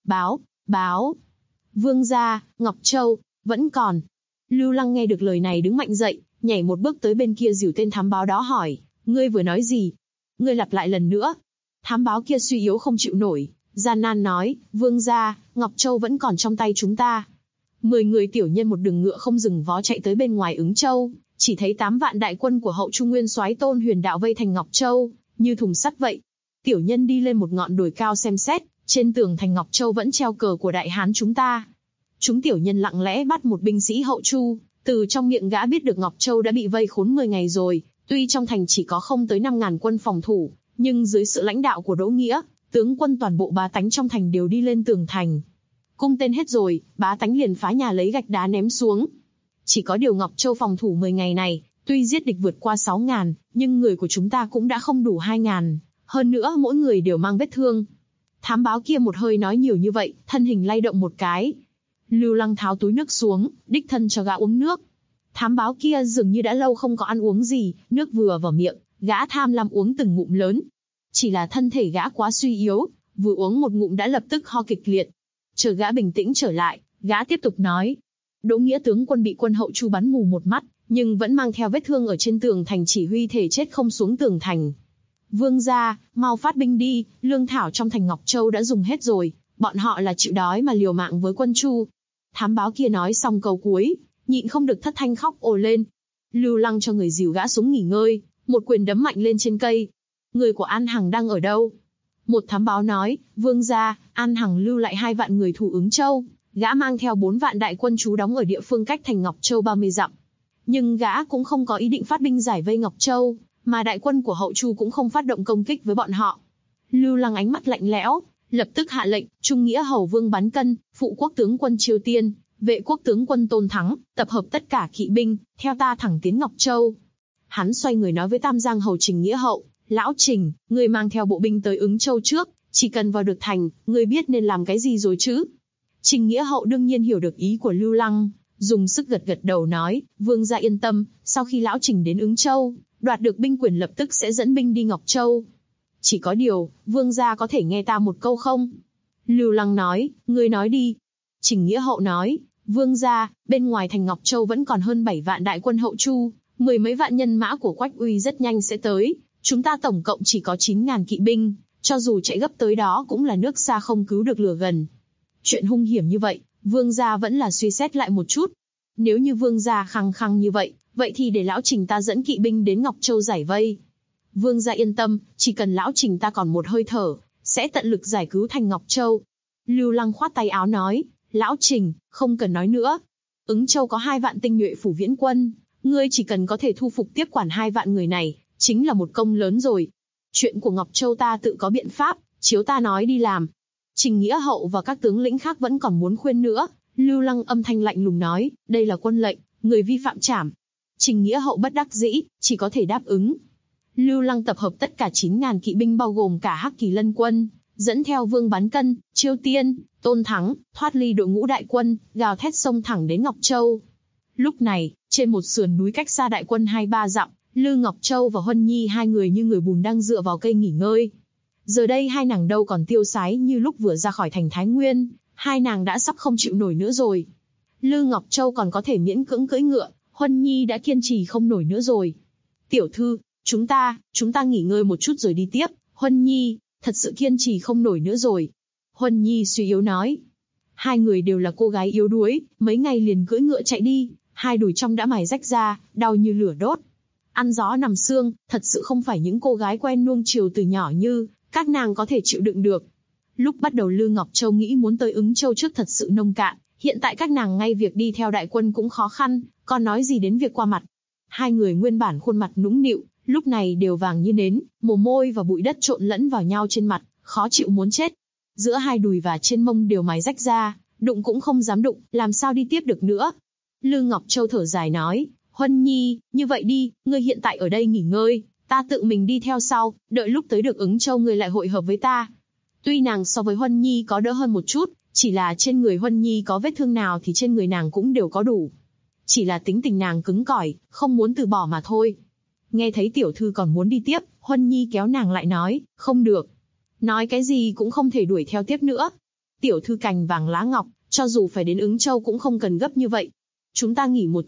Báo. Vương gia, Ngọc Châu, vẫn còn. Lưu Lăng nghe được lời này đứng mạnh dậy, nhảy một bước tới bên kia dìu tên thám báo đó hỏi, ngươi vừa nói gì? Ngươi lặp lại lần nữa. Thám báo kia suy yếu không chịu nổi, gian nan nói, vương gia, Ngọc Châu vẫn còn trong tay chúng ta. 10 người tiểu nhân một đường ngựa không dừng vó chạy tới bên ngoài Ứng Châu, chỉ thấy 8 vạn đại quân của hậu Trung Nguyên soái Tôn Huyền Đạo vây thành Ngọc Châu, như thùng sắt vậy. Tiểu nhân đi lên một ngọn đồi cao xem xét, trên tường thành Ngọc Châu vẫn treo cờ của Đại Hán chúng ta. Chúng tiểu nhân lặng lẽ bắt một binh sĩ hậu Chu, từ trong miệng gã biết được Ngọc Châu đã bị vây khốn 10 ngày rồi, tuy trong thành chỉ có không tới 5.000 quân phòng thủ, nhưng dưới sự lãnh đạo của Đỗ Nghĩa, tướng quân toàn bộ bá tánh trong thành đều đi lên tường thành. Cung tên hết rồi, bá tánh liền phá nhà lấy gạch đá ném xuống. Chỉ có điều Ngọc Châu phòng thủ 10 ngày này, tuy giết địch vượt qua 6.000, nhưng người của chúng ta cũng đã không đủ 2.000, hơn nữa mỗi người đều mang vết thương. Thám báo kia một hơi nói nhiều như vậy, thân hình lay động một cái. Lưu Lăng tháo túi nước xuống, đích thân cho gã uống nước. Thám báo kia dường như đã lâu không có ăn uống gì, nước vừa vào miệng, gã tham lam uống từng ngụm lớn. Chỉ là thân thể gã quá suy yếu, vừa uống một ngụm đã lập tức ho kịch liệt. Chờ gã bình tĩnh trở lại, gã tiếp tục nói. Đỗ Nghĩa tướng quân bị quân hậu Chu bắn mù một mắt, nhưng vẫn mang theo vết thương ở trên tường thành, chỉ huy thể chết không xuống tường thành. Vương gia, mau phát binh đi, lương thảo trong thành Ngọc Châu đã dùng hết rồi, bọn họ là chịu đói mà liều mạng với quân Chu. Thám báo kia nói xong câu cuối, nhịn không được thất thanh khóc ồ lên. Lưu Lăng cho người dìu gã xuống nghỉ ngơi, một quyền đấm mạnh lên trên cây. Người của An Hằng đang ở đâu? Một thám báo nói, vương gia, An Hằng lưu lại 2 vạn người thủ Ứng Châu, gã mang theo 4 vạn đại quân trú đóng ở địa phương cách thành Ngọc Châu 30 dặm. Nhưng gã cũng không có ý định phát binh giải vây Ngọc Châu, mà đại quân của hậu Chu cũng không phát động công kích với bọn họ. Lưu Lăng ánh mắt lạnh lẽo, lập tức hạ lệnh, Trung Nghĩa hầu vương Bán Cân, phụ quốc tướng quân Chiêu Tiên, vệ quốc tướng quân Tôn Thắng, tập hợp tất cả kỵ binh, theo ta thẳng tiến Ngọc Châu. Hắn xoay người nói với Tam Giang hầu Trình Nghĩa hậu, lão Trình, ngươi mang theo bộ binh tới Ứng Châu trước, chỉ cần vào được thành, ngươi biết nên làm cái gì rồi chứ? Trình Nghĩa hậu đương nhiên hiểu được ý của Lưu Lăng, dùng sức gật gật đầu nói, vương gia yên tâm, sau khi lão Trình đến Ứng Châu, đoạt được binh quyền lập tức sẽ dẫn binh đi Ngọc Châu. Chỉ có điều, vương gia có thể nghe ta một câu không? Lưu Lăng nói, ngươi nói đi. Trình Nghĩa hậu nói, vương gia, bên ngoài thành Ngọc Châu vẫn còn hơn 7 vạn đại quân hậu Chu, 10 mấy vạn nhân mã của Quách Uy rất nhanh sẽ tới, chúng ta tổng cộng chỉ có 9.000 kỵ binh, cho dù chạy gấp tới đó cũng là nước xa không cứu được lửa gần. Chuyện hung hiểm như vậy, vương gia vẫn là suy xét lại một chút. Nếu như vương gia khăng khăng như vậy, vậy thì để lão Trình ta dẫn kỵ binh đến Ngọc Châu giải vây. Vương gia yên tâm, chỉ cần lão Trình ta còn một hơi thở, sẽ tận lực giải cứu thành Ngọc Châu. Lưu Lăng khoát tay áo nói, lão Trình, không cần nói nữa. Ứng Châu có 2 vạn tinh nhuệ phủ viễn quân, ngươi chỉ cần có thể thu phục tiếp quản 2 vạn người này, chính là một công lớn rồi. Chuyện của Ngọc Châu ta tự có biện pháp, chiếu ta nói đi làm. Trình Nghĩa hậu và các tướng lĩnh khác vẫn còn muốn khuyên nữa, Lưu Lăng âm thanh lạnh lùng nói, đây là quân lệnh, người vi phạm trảm. Trình Nghĩa hậu bất đắc dĩ, chỉ có thể đáp ứng. Lưu Lăng tập hợp tất cả 9.000 kỵ binh bao gồm cả Hắc Kỳ Lân quân, dẫn theo Vương Bán Cân, Chiêu Tiên, Tôn Thắng, thoát ly đội ngũ đại quân, gào thét xông thẳng đến Ngọc Châu. Lúc này, trên một sườn núi cách xa đại quân 2-3 dặm, Lư Ngọc Châu và Huân Nhi hai người như người bùn đang dựa vào cây nghỉ ngơi. Giờ đây hai nàng đâu còn tiêu sái như lúc vừa ra khỏi thành Thái Nguyên, hai nàng đã sắp không chịu nổi nữa rồi. Lư Ngọc Châu còn có thể miễn cưỡng cưỡi ngựa, Huân Nhi đã kiên trì không nổi nữa rồi. Tiểu thư, chúng ta nghỉ ngơi một chút rồi đi tiếp. Huân Nhi, thật sự kiên trì không nổi nữa rồi. Huân Nhi suy yếu nói. Hai người đều là cô gái yếu đuối, mấy ngày liền cưỡi ngựa chạy đi, hai đùi trong đã mài rách ra, đau như lửa đốt. Ăn gió nằm xương, thật sự không phải những cô gái quen nuông chiều từ nhỏ như các nàng có thể chịu đựng được. Lúc bắt đầu Lư Ngọc Châu nghĩ muốn tới Ứng Châu trước thật sự nông cạn, hiện tại các nàng ngay việc đi theo đại quân cũng khó khăn, còn nói gì đến việc qua mặt. Hai người nguyên bản khuôn mặt nũng nịu, lúc này đều vàng như nến, mồ hôi và bụi đất trộn lẫn vào nhau trên mặt, khó chịu muốn chết. Giữa hai đùi và trên mông đều mài rách ra, đụng cũng không dám đụng, làm sao đi tiếp được nữa. Lư Ngọc Châu thở dài nói, Huân Nhi, như vậy đi, ngươi hiện tại ở đây nghỉ ngơi, ta tự mình đi theo sau, đợi lúc tới được Ứng Châu ngươi lại hội hợp với ta. Tuy nàng so với Huân Nhi có đỡ hơn một chút, chỉ là trên người Huân Nhi có vết thương nào thì trên người nàng cũng đều có đủ. Chỉ là tính tình nàng cứng cỏi, không muốn từ bỏ mà thôi. Nghe thấy tiểu thư còn muốn đi tiếp, Huân Nhi kéo nàng lại nói, không được. Nói cái gì cũng không thể đuổi theo tiếp nữa. Tiểu thư cành vàng lá ngọc, cho dù phải đến Ứng Châu cũng không cần gấp như vậy. Chúng ta nghỉ một chút,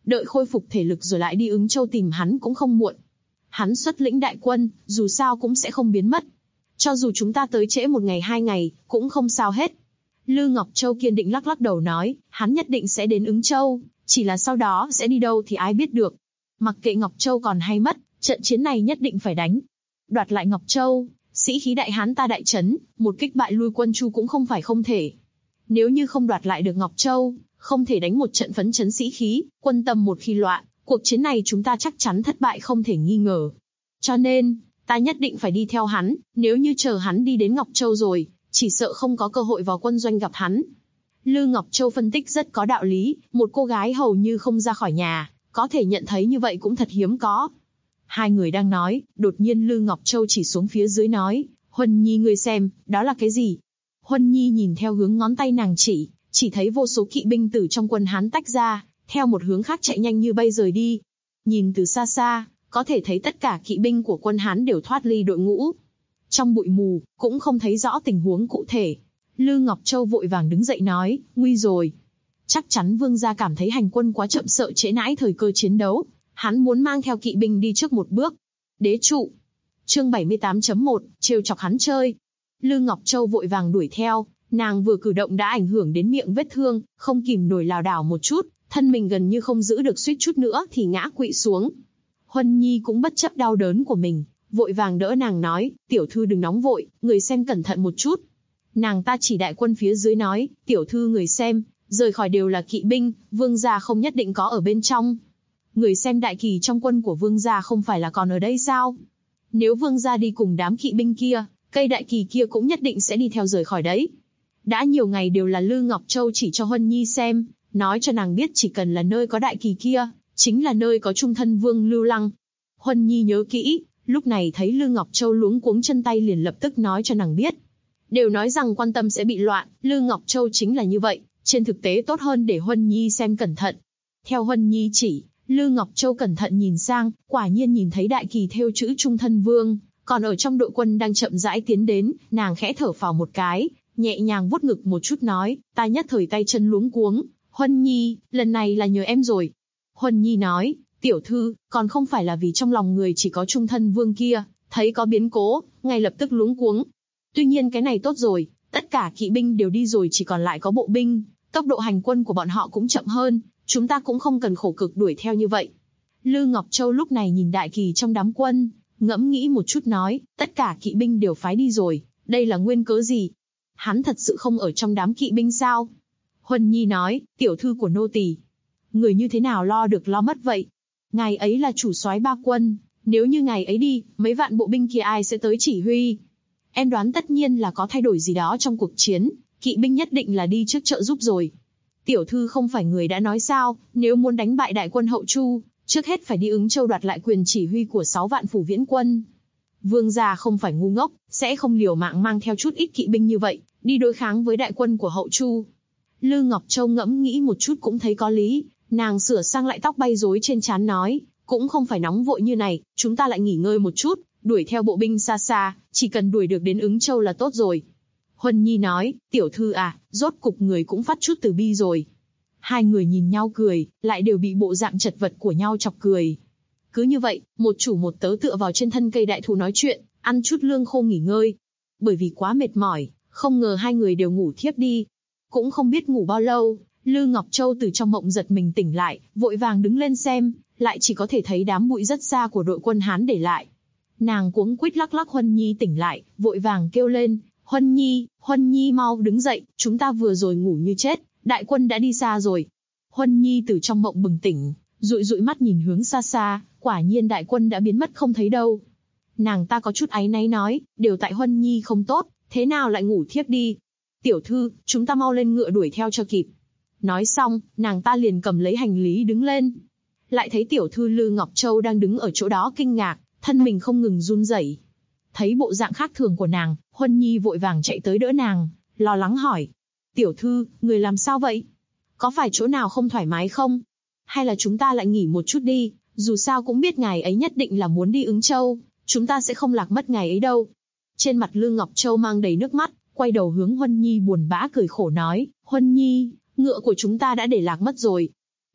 Đợi khôi phục thể lực rồi lại đi Ứng Châu tìm hắn cũng không muộn. Hắn xuất lĩnh đại quân, dù sao cũng sẽ không biến mất. Cho dù chúng ta tới trễ 1 ngày 2 ngày, cũng không sao hết. Lư Ngọc Châu kiên định lắc lắc đầu nói, hắn nhất định sẽ đến Ứng Châu, chỉ là sau đó sẽ đi đâu thì ai biết được. Mặc kệ Ngọc Châu còn hay mất, trận chiến này nhất định phải đánh. Đoạt lại Ngọc Châu, sĩ khí đại hán ta đại trấn, một kích bại lui quân Chu cũng không phải không thể. Nếu như không đoạt lại được Ngọc Châu, không thể đánh một trận phấn chấn sĩ khí, quân tâm một khi loạn, cuộc chiến này chúng ta chắc chắn thất bại không thể nghi ngờ. Cho nên, ta nhất định phải đi theo hắn, nếu như chờ hắn đi đến Ngọc Châu rồi, chỉ sợ không có cơ hội vào quân doanh gặp hắn. Lư Ngọc Châu phân tích rất có đạo lý, một cô gái hầu như không ra khỏi nhà, có thể nhận thấy như vậy cũng thật hiếm có. Hai người đang nói, đột nhiên Lư Ngọc Châu chỉ xuống phía dưới nói, Huân Nhi ngươi xem, đó là cái gì? Huân Nhi nhìn theo hướng ngón tay nàng chỉ thấy vô số kỵ binh từ trong quân Hán tách ra, theo một hướng khác chạy nhanh như bay rời đi. Nhìn từ xa xa, có thể thấy tất cả kỵ binh của quân Hán đều thoát ly đội ngũ. Trong bụi mù, cũng không thấy rõ tình huống cụ thể. Lư Ngọc Châu vội vàng đứng dậy nói, nguy rồi. Chắc chắn vương gia cảm thấy hành quân quá chậm, sợ trễ nãi thời cơ chiến đấu. Hắn muốn mang theo kỵ binh đi trước một bước. Đế trụ. Chương 78.1, trêu chọc hắn chơi. Lư Ngọc Châu vội vàng đuổi theo, nàng vừa cử động đã ảnh hưởng đến miệng vết thương, không kìm nổi lảo đảo một chút, thân mình gần như không giữ được, suýt chút nữa thì ngã quỵ xuống. Huân Nhi cũng bất chấp đau đớn của mình, vội vàng đỡ nàng nói, tiểu thư đừng nóng vội, người xem cẩn thận một chút. Nàng ta chỉ đại quân phía dưới nói, tiểu thư người xem, rời khỏi đều là kỵ binh, vương gia không nhất định có ở bên trong. Người xem đại kỳ trong quân của vương gia không phải là còn ở đây sao? Nếu vương gia đi cùng đám kỵ binh kia, cây đại kỳ kia cũng nhất định sẽ đi theo rời khỏi đấy. Đã nhiều ngày đều là Lư Ngọc Châu chỉ cho Huân Nhi xem, nói cho nàng biết chỉ cần là nơi có đại kỳ kia, chính là nơi có trung thân vương Lưu Lăng. Huân Nhi nhớ kỹ, lúc này thấy Lư Ngọc Châu luống cuống chân tay liền lập tức nói cho nàng biết. Đều nói rằng quan tâm sẽ bị loạn, Lư Ngọc Châu chính là như vậy, trên thực tế tốt hơn để Huân Nhi xem cẩn thận. Theo Huân Nhi chỉ, Lư Ngọc Châu cẩn thận nhìn sang, quả nhiên nhìn thấy đại kỳ thêu chữ trung thân vương, còn ở trong đội quân đang chậm rãi tiến đến, nàng khẽ thở phào một cái, nhẹ nhàng vuốt ngực một chút nói, ta nhất thời tay chân luống cuống, Huân Nhi, lần này là nhờ em rồi. Huân Nhi nói, tiểu thư, còn không phải là vì trong lòng người chỉ có trung thân vương kia, thấy có biến cố, ngay lập tức luống cuống. Tuy nhiên cái này tốt rồi, tất cả kỵ binh đều đi rồi, chỉ còn lại có bộ binh, tốc độ hành quân của bọn họ cũng chậm hơn, chúng ta cũng không cần khổ cực đuổi theo như vậy. Lư Ngọc Châu lúc này nhìn đại kỳ trong đám quân, ngẫm nghĩ một chút nói, tất cả kỵ binh đều phái đi rồi, đây là nguyên cớ gì? Hắn thật sự không ở trong đám kỵ binh sao? Huân Nhi nói, tiểu thư của nô tỳ, người như thế nào lo được lo mất vậy? Ngài ấy là chủ soái ba quân, nếu như ngài ấy đi, mấy vạn bộ binh kia ai sẽ tới chỉ huy? Em đoán tất nhiên là có thay đổi gì đó trong cuộc chiến, kỵ binh nhất định là đi trước trợ giúp rồi. Tiểu thư không phải người đã nói sao, nếu muốn đánh bại đại quân Hậu Chu, trước hết phải đi Ứng Châu đoạt lại quyền chỉ huy của 6 vạn phủ viễn quân. Vương gia không phải ngu ngốc, sẽ không liều mạng mang theo chút ít kỵ binh như vậy, đi đối kháng với đại quân của Hậu Chu. Lư Ngọc Châu ngẫm nghĩ một chút cũng thấy có lý, nàng sửa sang lại tóc bay rối trên trán nói, cũng không phải nóng vội như này, chúng ta lại nghỉ ngơi một chút, đuổi theo bộ binh xa xa, chỉ cần đuổi được đến Ứng Châu là tốt rồi. Huân Nhi nói, tiểu thư à, rốt cục người cũng phát chút từ bi rồi. Hai người nhìn nhau cười, lại đều bị bộ dạng chật vật của nhau chọc cười. Cứ như vậy, một chủ một tớ tựa vào trên thân cây đại thụ nói chuyện, ăn chút lương khô nghỉ ngơi. Bởi vì quá mệt mỏi, không ngờ hai người đều ngủ thiếp đi. Cũng không biết ngủ bao lâu, Lư Ngọc Châu từ trong mộng giật mình tỉnh lại, vội vàng đứng lên xem, lại chỉ có thể thấy đám bụi rất xa của đội quân Hán để lại. Nàng cuống quýt lắc lắc Huân Nhi tỉnh lại, vội vàng kêu lên, Huân Nhi mau đứng dậy, chúng ta vừa rồi ngủ như chết, đại quân đã đi xa rồi. Huân Nhi từ trong mộng bừng tỉnh, dụi dụi mắt nhìn hướng xa xa, quả nhiên đại quân đã biến mất không thấy đâu. Nàng ta có chút áy náy nói, đều tại Huân Nhi không tốt, thế nào lại ngủ thiếp đi. Tiểu thư, chúng ta mau lên ngựa đuổi theo cho kịp. Nói xong, nàng ta liền cầm lấy hành lý đứng lên. Lại thấy tiểu thư Lư Ngọc Châu đang đứng ở chỗ đó kinh ngạc, thân mình không ngừng run rẩy. Thấy bộ dạng khác thường của nàng, Huân Nhi vội vàng chạy tới đỡ nàng, lo lắng hỏi. Tiểu thư, người làm sao vậy? Có phải chỗ nào không thoải mái không? Hay là chúng ta lại nghỉ một chút đi, dù sao cũng biết ngài ấy nhất định là muốn đi Ứng Châu, chúng ta sẽ không lạc mất ngài ấy đâu. Trên mặt Lư Ngọc Châu mang đầy nước mắt, quay đầu hướng Huân Nhi buồn bã cười khổ nói, Huân Nhi, ngựa của chúng ta đã để lạc mất rồi.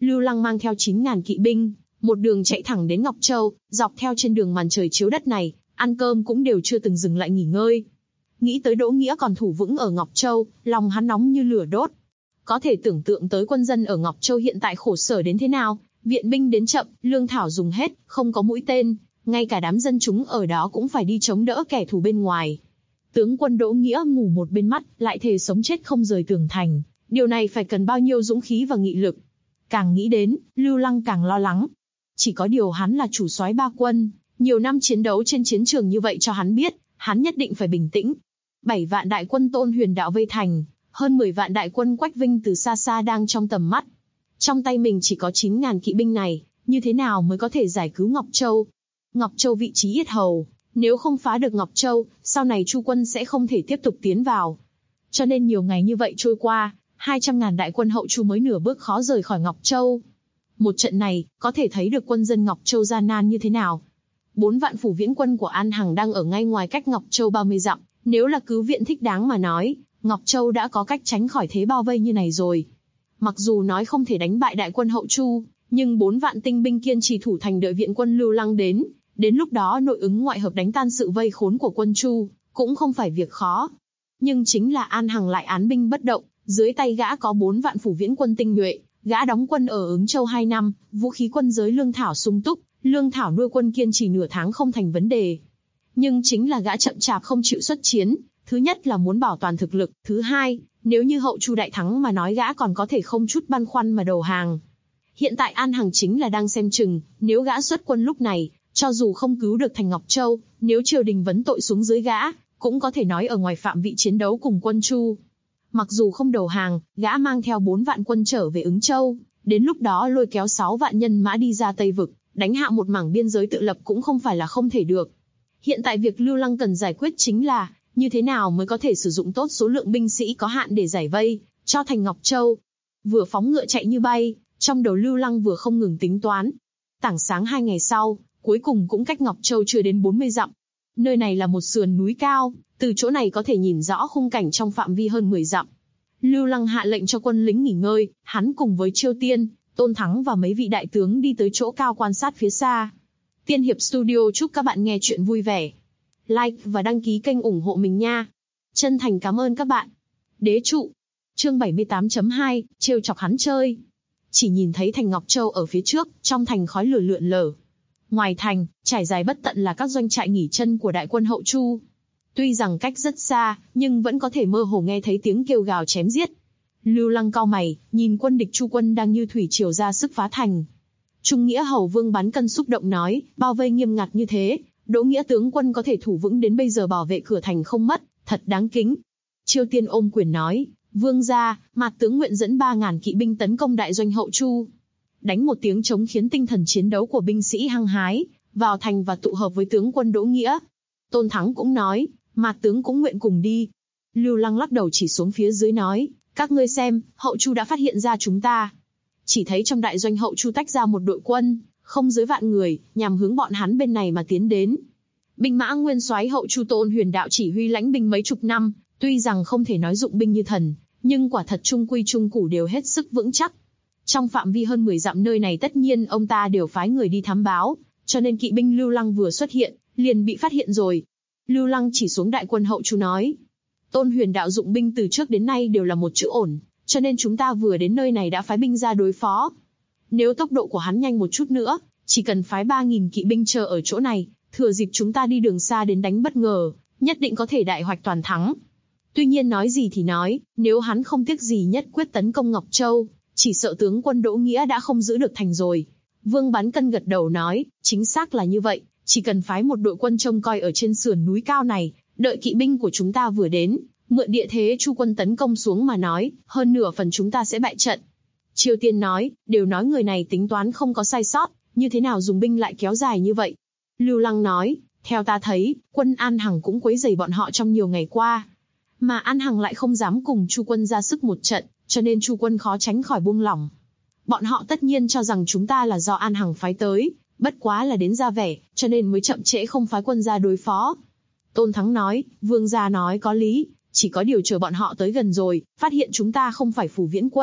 Lưu Lăng mang theo 9.000 kỵ binh, một đường chạy thẳng đến Ngọc Châu, dọc theo trên đường màn trời chiếu đất này, ăn cơm cũng đều chưa từng dừng lại nghỉ ngơi. Nghĩ tới Đỗ Nghĩa còn thủ vững ở Ngọc Châu, lòng hắn nóng như lửa đốt. Có thể tưởng tượng tới quân dân ở Ngọc Châu hiện tại khổ sở đến thế nào, viện binh đến chậm, lương thảo dùng hết, không có mũi tên, ngay cả đám dân chúng ở đó cũng phải đi chống đỡ kẻ thù bên ngoài. Tướng quân Đỗ Nghĩa ngủ một bên mắt, lại thề sống chết không rời tường thành, điều này phải cần bao nhiêu dũng khí và nghị lực. Càng nghĩ đến, Lưu Lăng càng lo lắng. Chỉ có điều hắn là chủ soái ba quân, nhiều năm chiến đấu trên chiến trường như vậy cho hắn biết, hắn nhất định phải bình tĩnh. 7 vạn đại quân Tôn Huyền Đạo vây thành, hơn 10 vạn đại quân Quách Vinh từ xa xa đang trong tầm mắt. Trong tay mình chỉ có 9.000 kỵ binh này, như thế nào mới có thể giải cứu Ngọc Châu? Ngọc Châu vị trí yết hầu, nếu không phá được Ngọc Châu, sau này Chu quân sẽ không thể tiếp tục tiến vào. Cho nên nhiều ngày như vậy trôi qua, 200.000 đại quân hậu Chu mới nửa bước khó rời khỏi Ngọc Châu. Một trận này, có thể thấy được quân dân Ngọc Châu gian nan như thế nào. 4 vạn phủ viễn quân của An Hằng đang ở ngay ngoài cách Ngọc Châu 30 dặm, nếu là cứu viện thích đáng mà nói, Ngọc Châu đã có cách tránh khỏi thế bao vây như này rồi. Mặc dù nói không thể đánh bại đại quân hậu Chu, nhưng 4 vạn tinh binh kiên trì thủ thành đợi viện quân Lưu Lăng đến lúc đó nội ứng ngoại hợp đánh tan sự vây khốn của quân Chu, cũng không phải việc khó. Nhưng chính là An Hằng lại án binh bất động, dưới tay gã có 4 vạn phủ viễn quân tinh nhuệ, gã đóng quân ở Ứng Châu 2 năm, vũ khí quân giới lương thảo sung túc, lương thảo nuôi quân kiên trì nửa tháng không thành vấn đề. Nhưng chính là gã chậm chạp không chịu xuất chiến, thứ nhất là muốn bảo toàn thực lực, thứ hai, nếu như hậu Chu đại thắng mà nói gã còn có thể không chút băn khoăn mà đầu hàng. Hiện tại An Hằng chính là đang xem chừng, nếu gã xuất quân lúc này, cho dù không cứu được thành Ngọc Châu, nếu triều đình vấn tội xuống dưới gã, cũng có thể nói ở ngoài phạm vị chiến đấu cùng quân Chu. Mặc dù không đầu hàng, gã mang theo 4 vạn quân trở về Ứng Châu, đến lúc đó lôi kéo 6 vạn nhân mã đi ra Tây Vực, đánh hạ một mảng biên giới tự lập cũng không phải là không thể được. Hiện tại việc Lưu Lăng cần giải quyết chính là, như thế nào mới có thể sử dụng tốt số lượng binh sĩ có hạn để giải vây, cho thành Ngọc Châu. Vừa phóng ngựa chạy như bay, trong đầu Lưu Lăng vừa không ngừng tính toán. Tảng sáng 2 ngày sau, cuối cùng cũng cách Ngọc Châu chưa đến 40 dặm. Nơi này là một sườn núi cao, từ chỗ này có thể nhìn rõ khung cảnh trong phạm vi hơn 10 dặm. Lưu Lăng hạ lệnh cho quân lính nghỉ ngơi, hắn cùng với Chiêu Tiên, Tôn Thắng và mấy vị đại tướng đi tới chỗ cao quan sát phía xa. Tiên Hiệp Studio chúc các bạn nghe chuyện vui vẻ. Like và đăng ký kênh ủng hộ mình nha. Chân thành cảm ơn các bạn. Đế trụ. Chương 78.2, trêu chọc hắn chơi. Chỉ nhìn thấy thành Ngọc Châu ở phía trước, trong thành khói lửa lượn lờ. Ngoài thành, trải dài bất tận là các doanh trại nghỉ chân của đại quân hậu Chu. Tuy rằng cách rất xa, nhưng vẫn có thể mơ hồ nghe thấy tiếng kêu gào chém giết. Lưu Lăng cau mày, nhìn quân địch Chu quân đang như thủy triều ra sức phá thành. Trung Nghĩa Hầu Vương Bán Cân xúc động nói, bao vây nghiêm ngặt như thế, Đỗ Nghĩa tướng quân có thể thủ vững đến bây giờ bảo vệ cửa thành không mất, thật đáng kính. Chiêu Tiên ôm quyền nói, Vương gia, Mạt tướng nguyện dẫn 3.000 kỵ binh tấn công đại doanh hậu Chu. Đánh một tiếng trống khiến tinh thần chiến đấu của binh sĩ hăng hái, vào thành và tụ hợp với tướng quân Đỗ Nghĩa. Tôn Thắng cũng nói, Mạt tướng cũng nguyện cùng đi. Lưu Lăng lắc đầu chỉ xuống phía dưới nói, các ngươi xem, hậu Chu đã phát hiện ra chúng ta. Chỉ thấy trong đại doanh hậu Chu tách ra một đội quân, không dưới vạn người, nhằm hướng bọn hắn bên này mà tiến đến. Binh mã nguyên soái hậu Chu Tôn Huyền Đạo chỉ huy lãnh binh mấy chục năm, tuy rằng không thể nói dụng binh như thần, nhưng quả thật trung quy trung củ đều hết sức vững chắc. Trong phạm vi hơn 10 dặm nơi này tất nhiên ông ta đều phái người đi thám báo, cho nên kỵ binh Lưu Lăng vừa xuất hiện, liền bị phát hiện rồi. Lưu Lăng chỉ xuống đại quân hậu Chu nói, Tôn Huyền Đạo dụng binh từ trước đến nay đều là một chữ ổn, cho nên chúng ta vừa đến nơi này đã phái binh ra đối phó. Nếu tốc độ của hắn nhanh một chút nữa, chỉ cần phái 3.000 kỵ binh chờ ở chỗ này, thừa dịp chúng ta đi đường xa đến đánh bất ngờ, nhất định có thể đại hoạch toàn thắng. Tuy nhiên nói gì thì nói, nếu hắn không tiếc gì nhất quyết tấn công Ngọc Châu, chỉ sợ tướng quân Đỗ Nghĩa đã không giữ được thành rồi. Vương Bán Cân gật đầu nói, chính xác là như vậy, chỉ cần phái một đội quân trông coi ở trên sườn núi cao này, đợi kỵ binh của chúng ta vừa đến, mượn địa thế Chu quân tấn công xuống mà nói, hơn nửa phần chúng ta sẽ bại trận. Chiêu Tiên nói, đều nói người này tính toán không có sai sót, như thế nào dùng binh lại kéo dài như vậy. Lưu Lăng nói, theo ta thấy, quân An Hằng cũng quấy rầy bọn họ trong nhiều ngày qua. Mà An Hằng lại không dám cùng Chu quân ra sức một trận, cho nên Chu quân khó tránh khỏi buông lỏng. Bọn họ tất nhiên cho rằng chúng ta là do An Hằng phái tới, bất quá là đến ra vẻ, cho nên mới chậm trễ không phái quân ra đối phó. Tôn Thắng nói, Vương gia nói có lý, chỉ có điều chờ bọn họ tới gần rồi, phát hiện chúng ta không phải phủ viễn quân,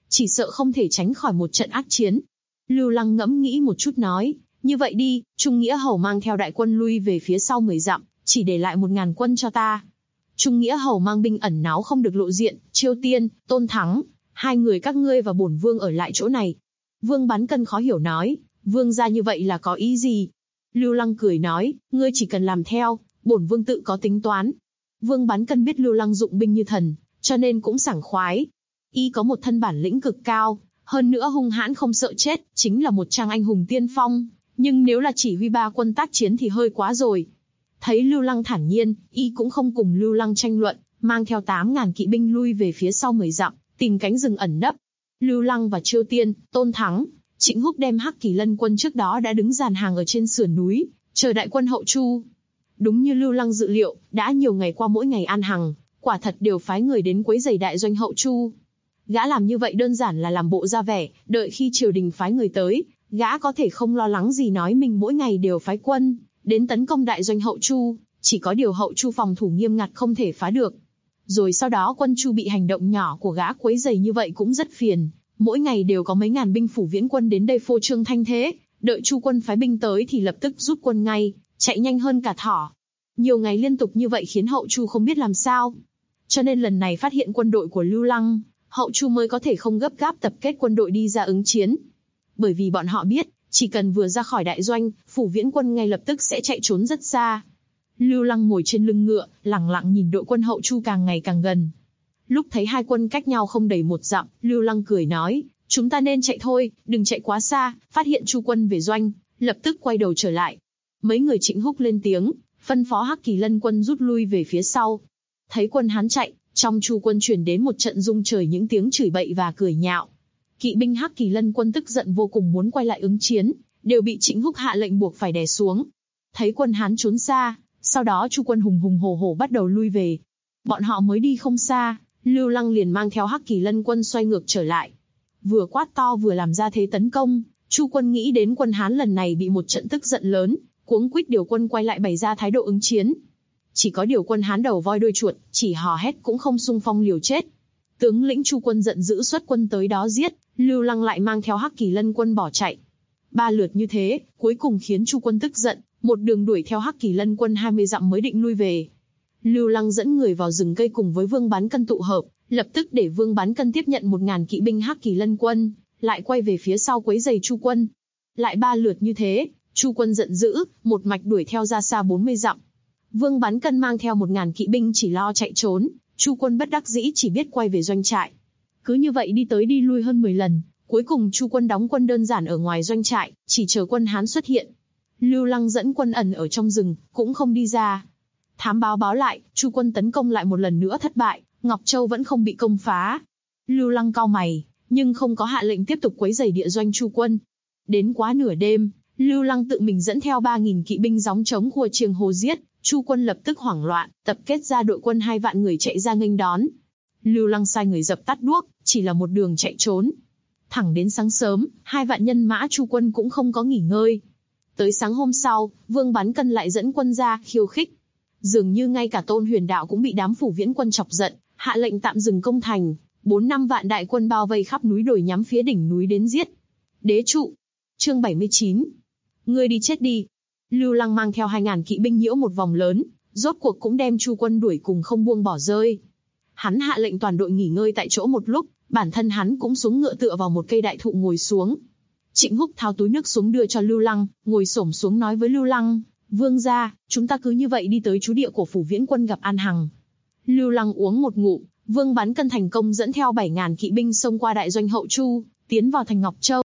chỉ sợ không thể tránh khỏi một trận ác chiến. Lưu Lăng ngẫm nghĩ một chút nói, như vậy đi, Trung Nghĩa Hầu mang theo đại quân lui về phía sau 10 dặm, chỉ để lại 1000 quân cho ta. Trung Nghĩa Hầu mang binh ẩn náu không được lộ diện, Chiêu Tiên, Tôn Thắng, hai người các ngươi và bổn vương ở lại chỗ này. Vương Bán Cân khó hiểu nói, vương gia như vậy là có ý gì? Lưu Lăng cười nói, ngươi chỉ cần làm theo, bổn vương tự có tính toán. Vương Bán Cân biết Lưu Lăng dụng binh như thần, cho nên cũng sảng khoái. Y có một thân bản lĩnh cực cao, hơn nữa hung hãn không sợ chết, chính là một trang anh hùng tiên phong. Nhưng nếu là chỉ huy 3 quân tác chiến thì hơi quá rồi. Thấy Lưu Lăng thản nhiên, Y cũng không cùng Lưu Lăng tranh luận, mang theo 8000 kỵ binh lui về phía sau 10 dặm, tìm cánh rừng ẩn nấp. Lưu Lăng và Chiêu Tiên, Tôn Thắng, Trịnh Húc đem Hắc Kỳ Lân quân trước đó đã đứng dàn hàng ở trên sườn núi, chờ đại quân hậu chu. Đúng như Lưu Lăng dự liệu, đã nhiều ngày qua mỗi ngày an hằng, quả thật đều phái người đến quấy rầy đại doanh hậu chu. Gã làm như vậy đơn giản là làm bộ ra vẻ, đợi khi triều đình phái người tới, gã có thể không lo lắng gì nói mình mỗi ngày đều phái quân đến tấn công đại doanh hậu chu, chỉ có điều hậu chu phòng thủ nghiêm ngặt không thể phá được. Rồi sau đó quân chu bị hành động nhỏ của gã quấy rầy như vậy cũng rất phiền, mỗi ngày đều có mấy ngàn binh phủ viễn quân đến đây phô trương thanh thế, đợi chu quân phái binh tới thì lập tức rút quân ngay, chạy nhanh hơn cả thỏ. Nhiều ngày liên tục như vậy khiến hậu chu không biết làm sao. Cho nên lần này phát hiện quân đội của Lưu Lăng, hậu chu mới có thể không gấp gáp tập kết quân đội đi ra ứng chiến. Bởi vì bọn họ biết, chỉ cần vừa ra khỏi đại doanh, phủ viễn quân ngay lập tức sẽ chạy trốn rất xa. Lưu Lăng ngồi trên lưng ngựa, lẳng lặng nhìn đội quân hậu chu càng ngày càng gần. Lúc thấy hai quân cách nhau không đầy 1 dặm, Lưu Lăng cười nói, chúng ta nên chạy thôi, đừng chạy quá xa. Phát hiện chu quân về doanh, lập tức quay đầu trở lại. Mấy người Trịnh Húc lên tiếng, phân phó Hắc Kỳ Lân quân rút lui về phía sau. Thấy quân Hán chạy, trong chu quân truyền đến một trận rung trời những tiếng chửi bậy và cười nhạo. Kỵ binh Hắc Kỳ Lân quân tức giận vô cùng muốn quay lại ứng chiến, đều bị Trịnh Húc hạ lệnh buộc phải đè xuống. Thấy quân Hán trốn xa, sau đó chu quân hùng hùng hổ hổ bắt đầu lui về. Bọn họ mới đi không xa, Lưu Lăng liền mang theo Hắc Kỳ Lân quân xoay ngược trở lại. Vừa quát to vừa làm ra thế tấn công, chu quân nghĩ đến quân Hán lần này bị một trận tức giận lớn, cuống quýt điều quân quay lại bày ra thái độ ứng chiến. Chỉ có điều quân Hán đầu voi đuôi chuột, chỉ hò hét cũng không xung phong liều chết. Tướng lĩnh chu quân giận dữ xuất quân tới đó giết, Lưu Lăng lại mang theo Hắc Kỳ Lân quân bỏ chạy. 3 lượt như thế, cuối cùng khiến chu quân tức giận, một đường đuổi theo Hắc Kỳ Lân quân 20 dặm mới định lui về. Lưu Lăng dẫn người vào rừng cây cùng với Vương Bán Cân tụ hợp, lập tức để Vương Bán Cân tiếp nhận 1000 kỵ binh Hắc Kỳ Lân quân, lại quay về phía sau quấy rầy chu quân. Lại 3 lượt như thế, chu quân giận dữ, một mạch đuổi theo ra xa 40 dặm. Vương Bán Cân mang theo 1000 kỵ binh chỉ lo chạy trốn, chu quân bất đắc dĩ chỉ biết quay về doanh trại. Cứ như vậy đi tới đi lui hơn 10 lần, cuối cùng chu quân đóng quân đơn giản ở ngoài doanh trại, chỉ chờ quân Hán xuất hiện. Lưu Lăng dẫn quân ẩn ở trong rừng, cũng không đi ra. Thám báo lại, chu quân tấn công lại một lần nữa thất bại, Ngọc Châu vẫn không bị công phá. Lưu Lăng cau mày, nhưng không có hạ lệnh tiếp tục quấy rầy địa doanh chu quân. Đến quá nửa đêm, Lưu Lăng tự mình dẫn theo 3000 kỵ binh gióng trống khua chiêng hô giết, chu quân lập tức hoảng loạn, tập kết ra đội quân 2 vạn người chạy ra nghênh đón. Lưu Lăng sai người dập tắt đuốc, chỉ là một đường chạy trốn. Thẳng đến sáng sớm, 2 vạn nhân mã chu quân cũng không có nghỉ ngơi. Tới sáng hôm sau, Vương Bán Cân lại dẫn quân ra, khiêu khích. Dường như ngay cả Tôn Huyền Đạo cũng bị đám phủ viễn quân chọc giận, hạ lệnh tạm dừng công thành. 4-5 vạn đại quân bao vây khắp núi đồi nhắm phía đỉnh núi đến giết. Đế trụ. Chương 79. Ngươi đi chết đi. Lưu Lăng mang theo 2000 kỵ binh nhiễu một vòng lớn, rốt cuộc cũng đem chu quân đuổi cùng không buông bỏ rơi. Hắn hạ lệnh toàn đội nghỉ ngơi tại chỗ một lúc, bản thân hắn cũng xuống ngựa tựa vào một cây đại thụ ngồi xuống. Trịnh Húc tháo túi nước xuống đưa cho Lưu Lăng, ngồi xổm xuống nói với Lưu Lăng, vương gia, chúng ta cứ như vậy đi tới trú địa của phủ viễn quân gặp An Hằng. Lưu Lăng uống một ngụm, Vương Bán Cân thành công dẫn theo 7000 kỵ binh xông qua đại doanh hậu chu, tiến vào thành Ngọc Châu.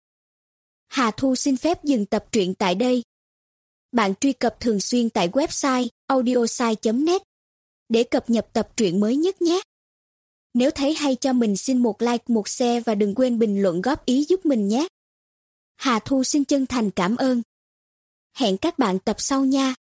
Hà Thu xin phép dừng tập truyện tại đây. Bạn truy cập thường xuyên tại website audiosai.net để cập nhật tập truyện mới nhất nhé. Nếu thấy hay cho mình xin một like, một share và đừng quên bình luận góp ý giúp mình nhé. Hà Thu xin chân thành cảm ơn. Hẹn các bạn tập sau nha.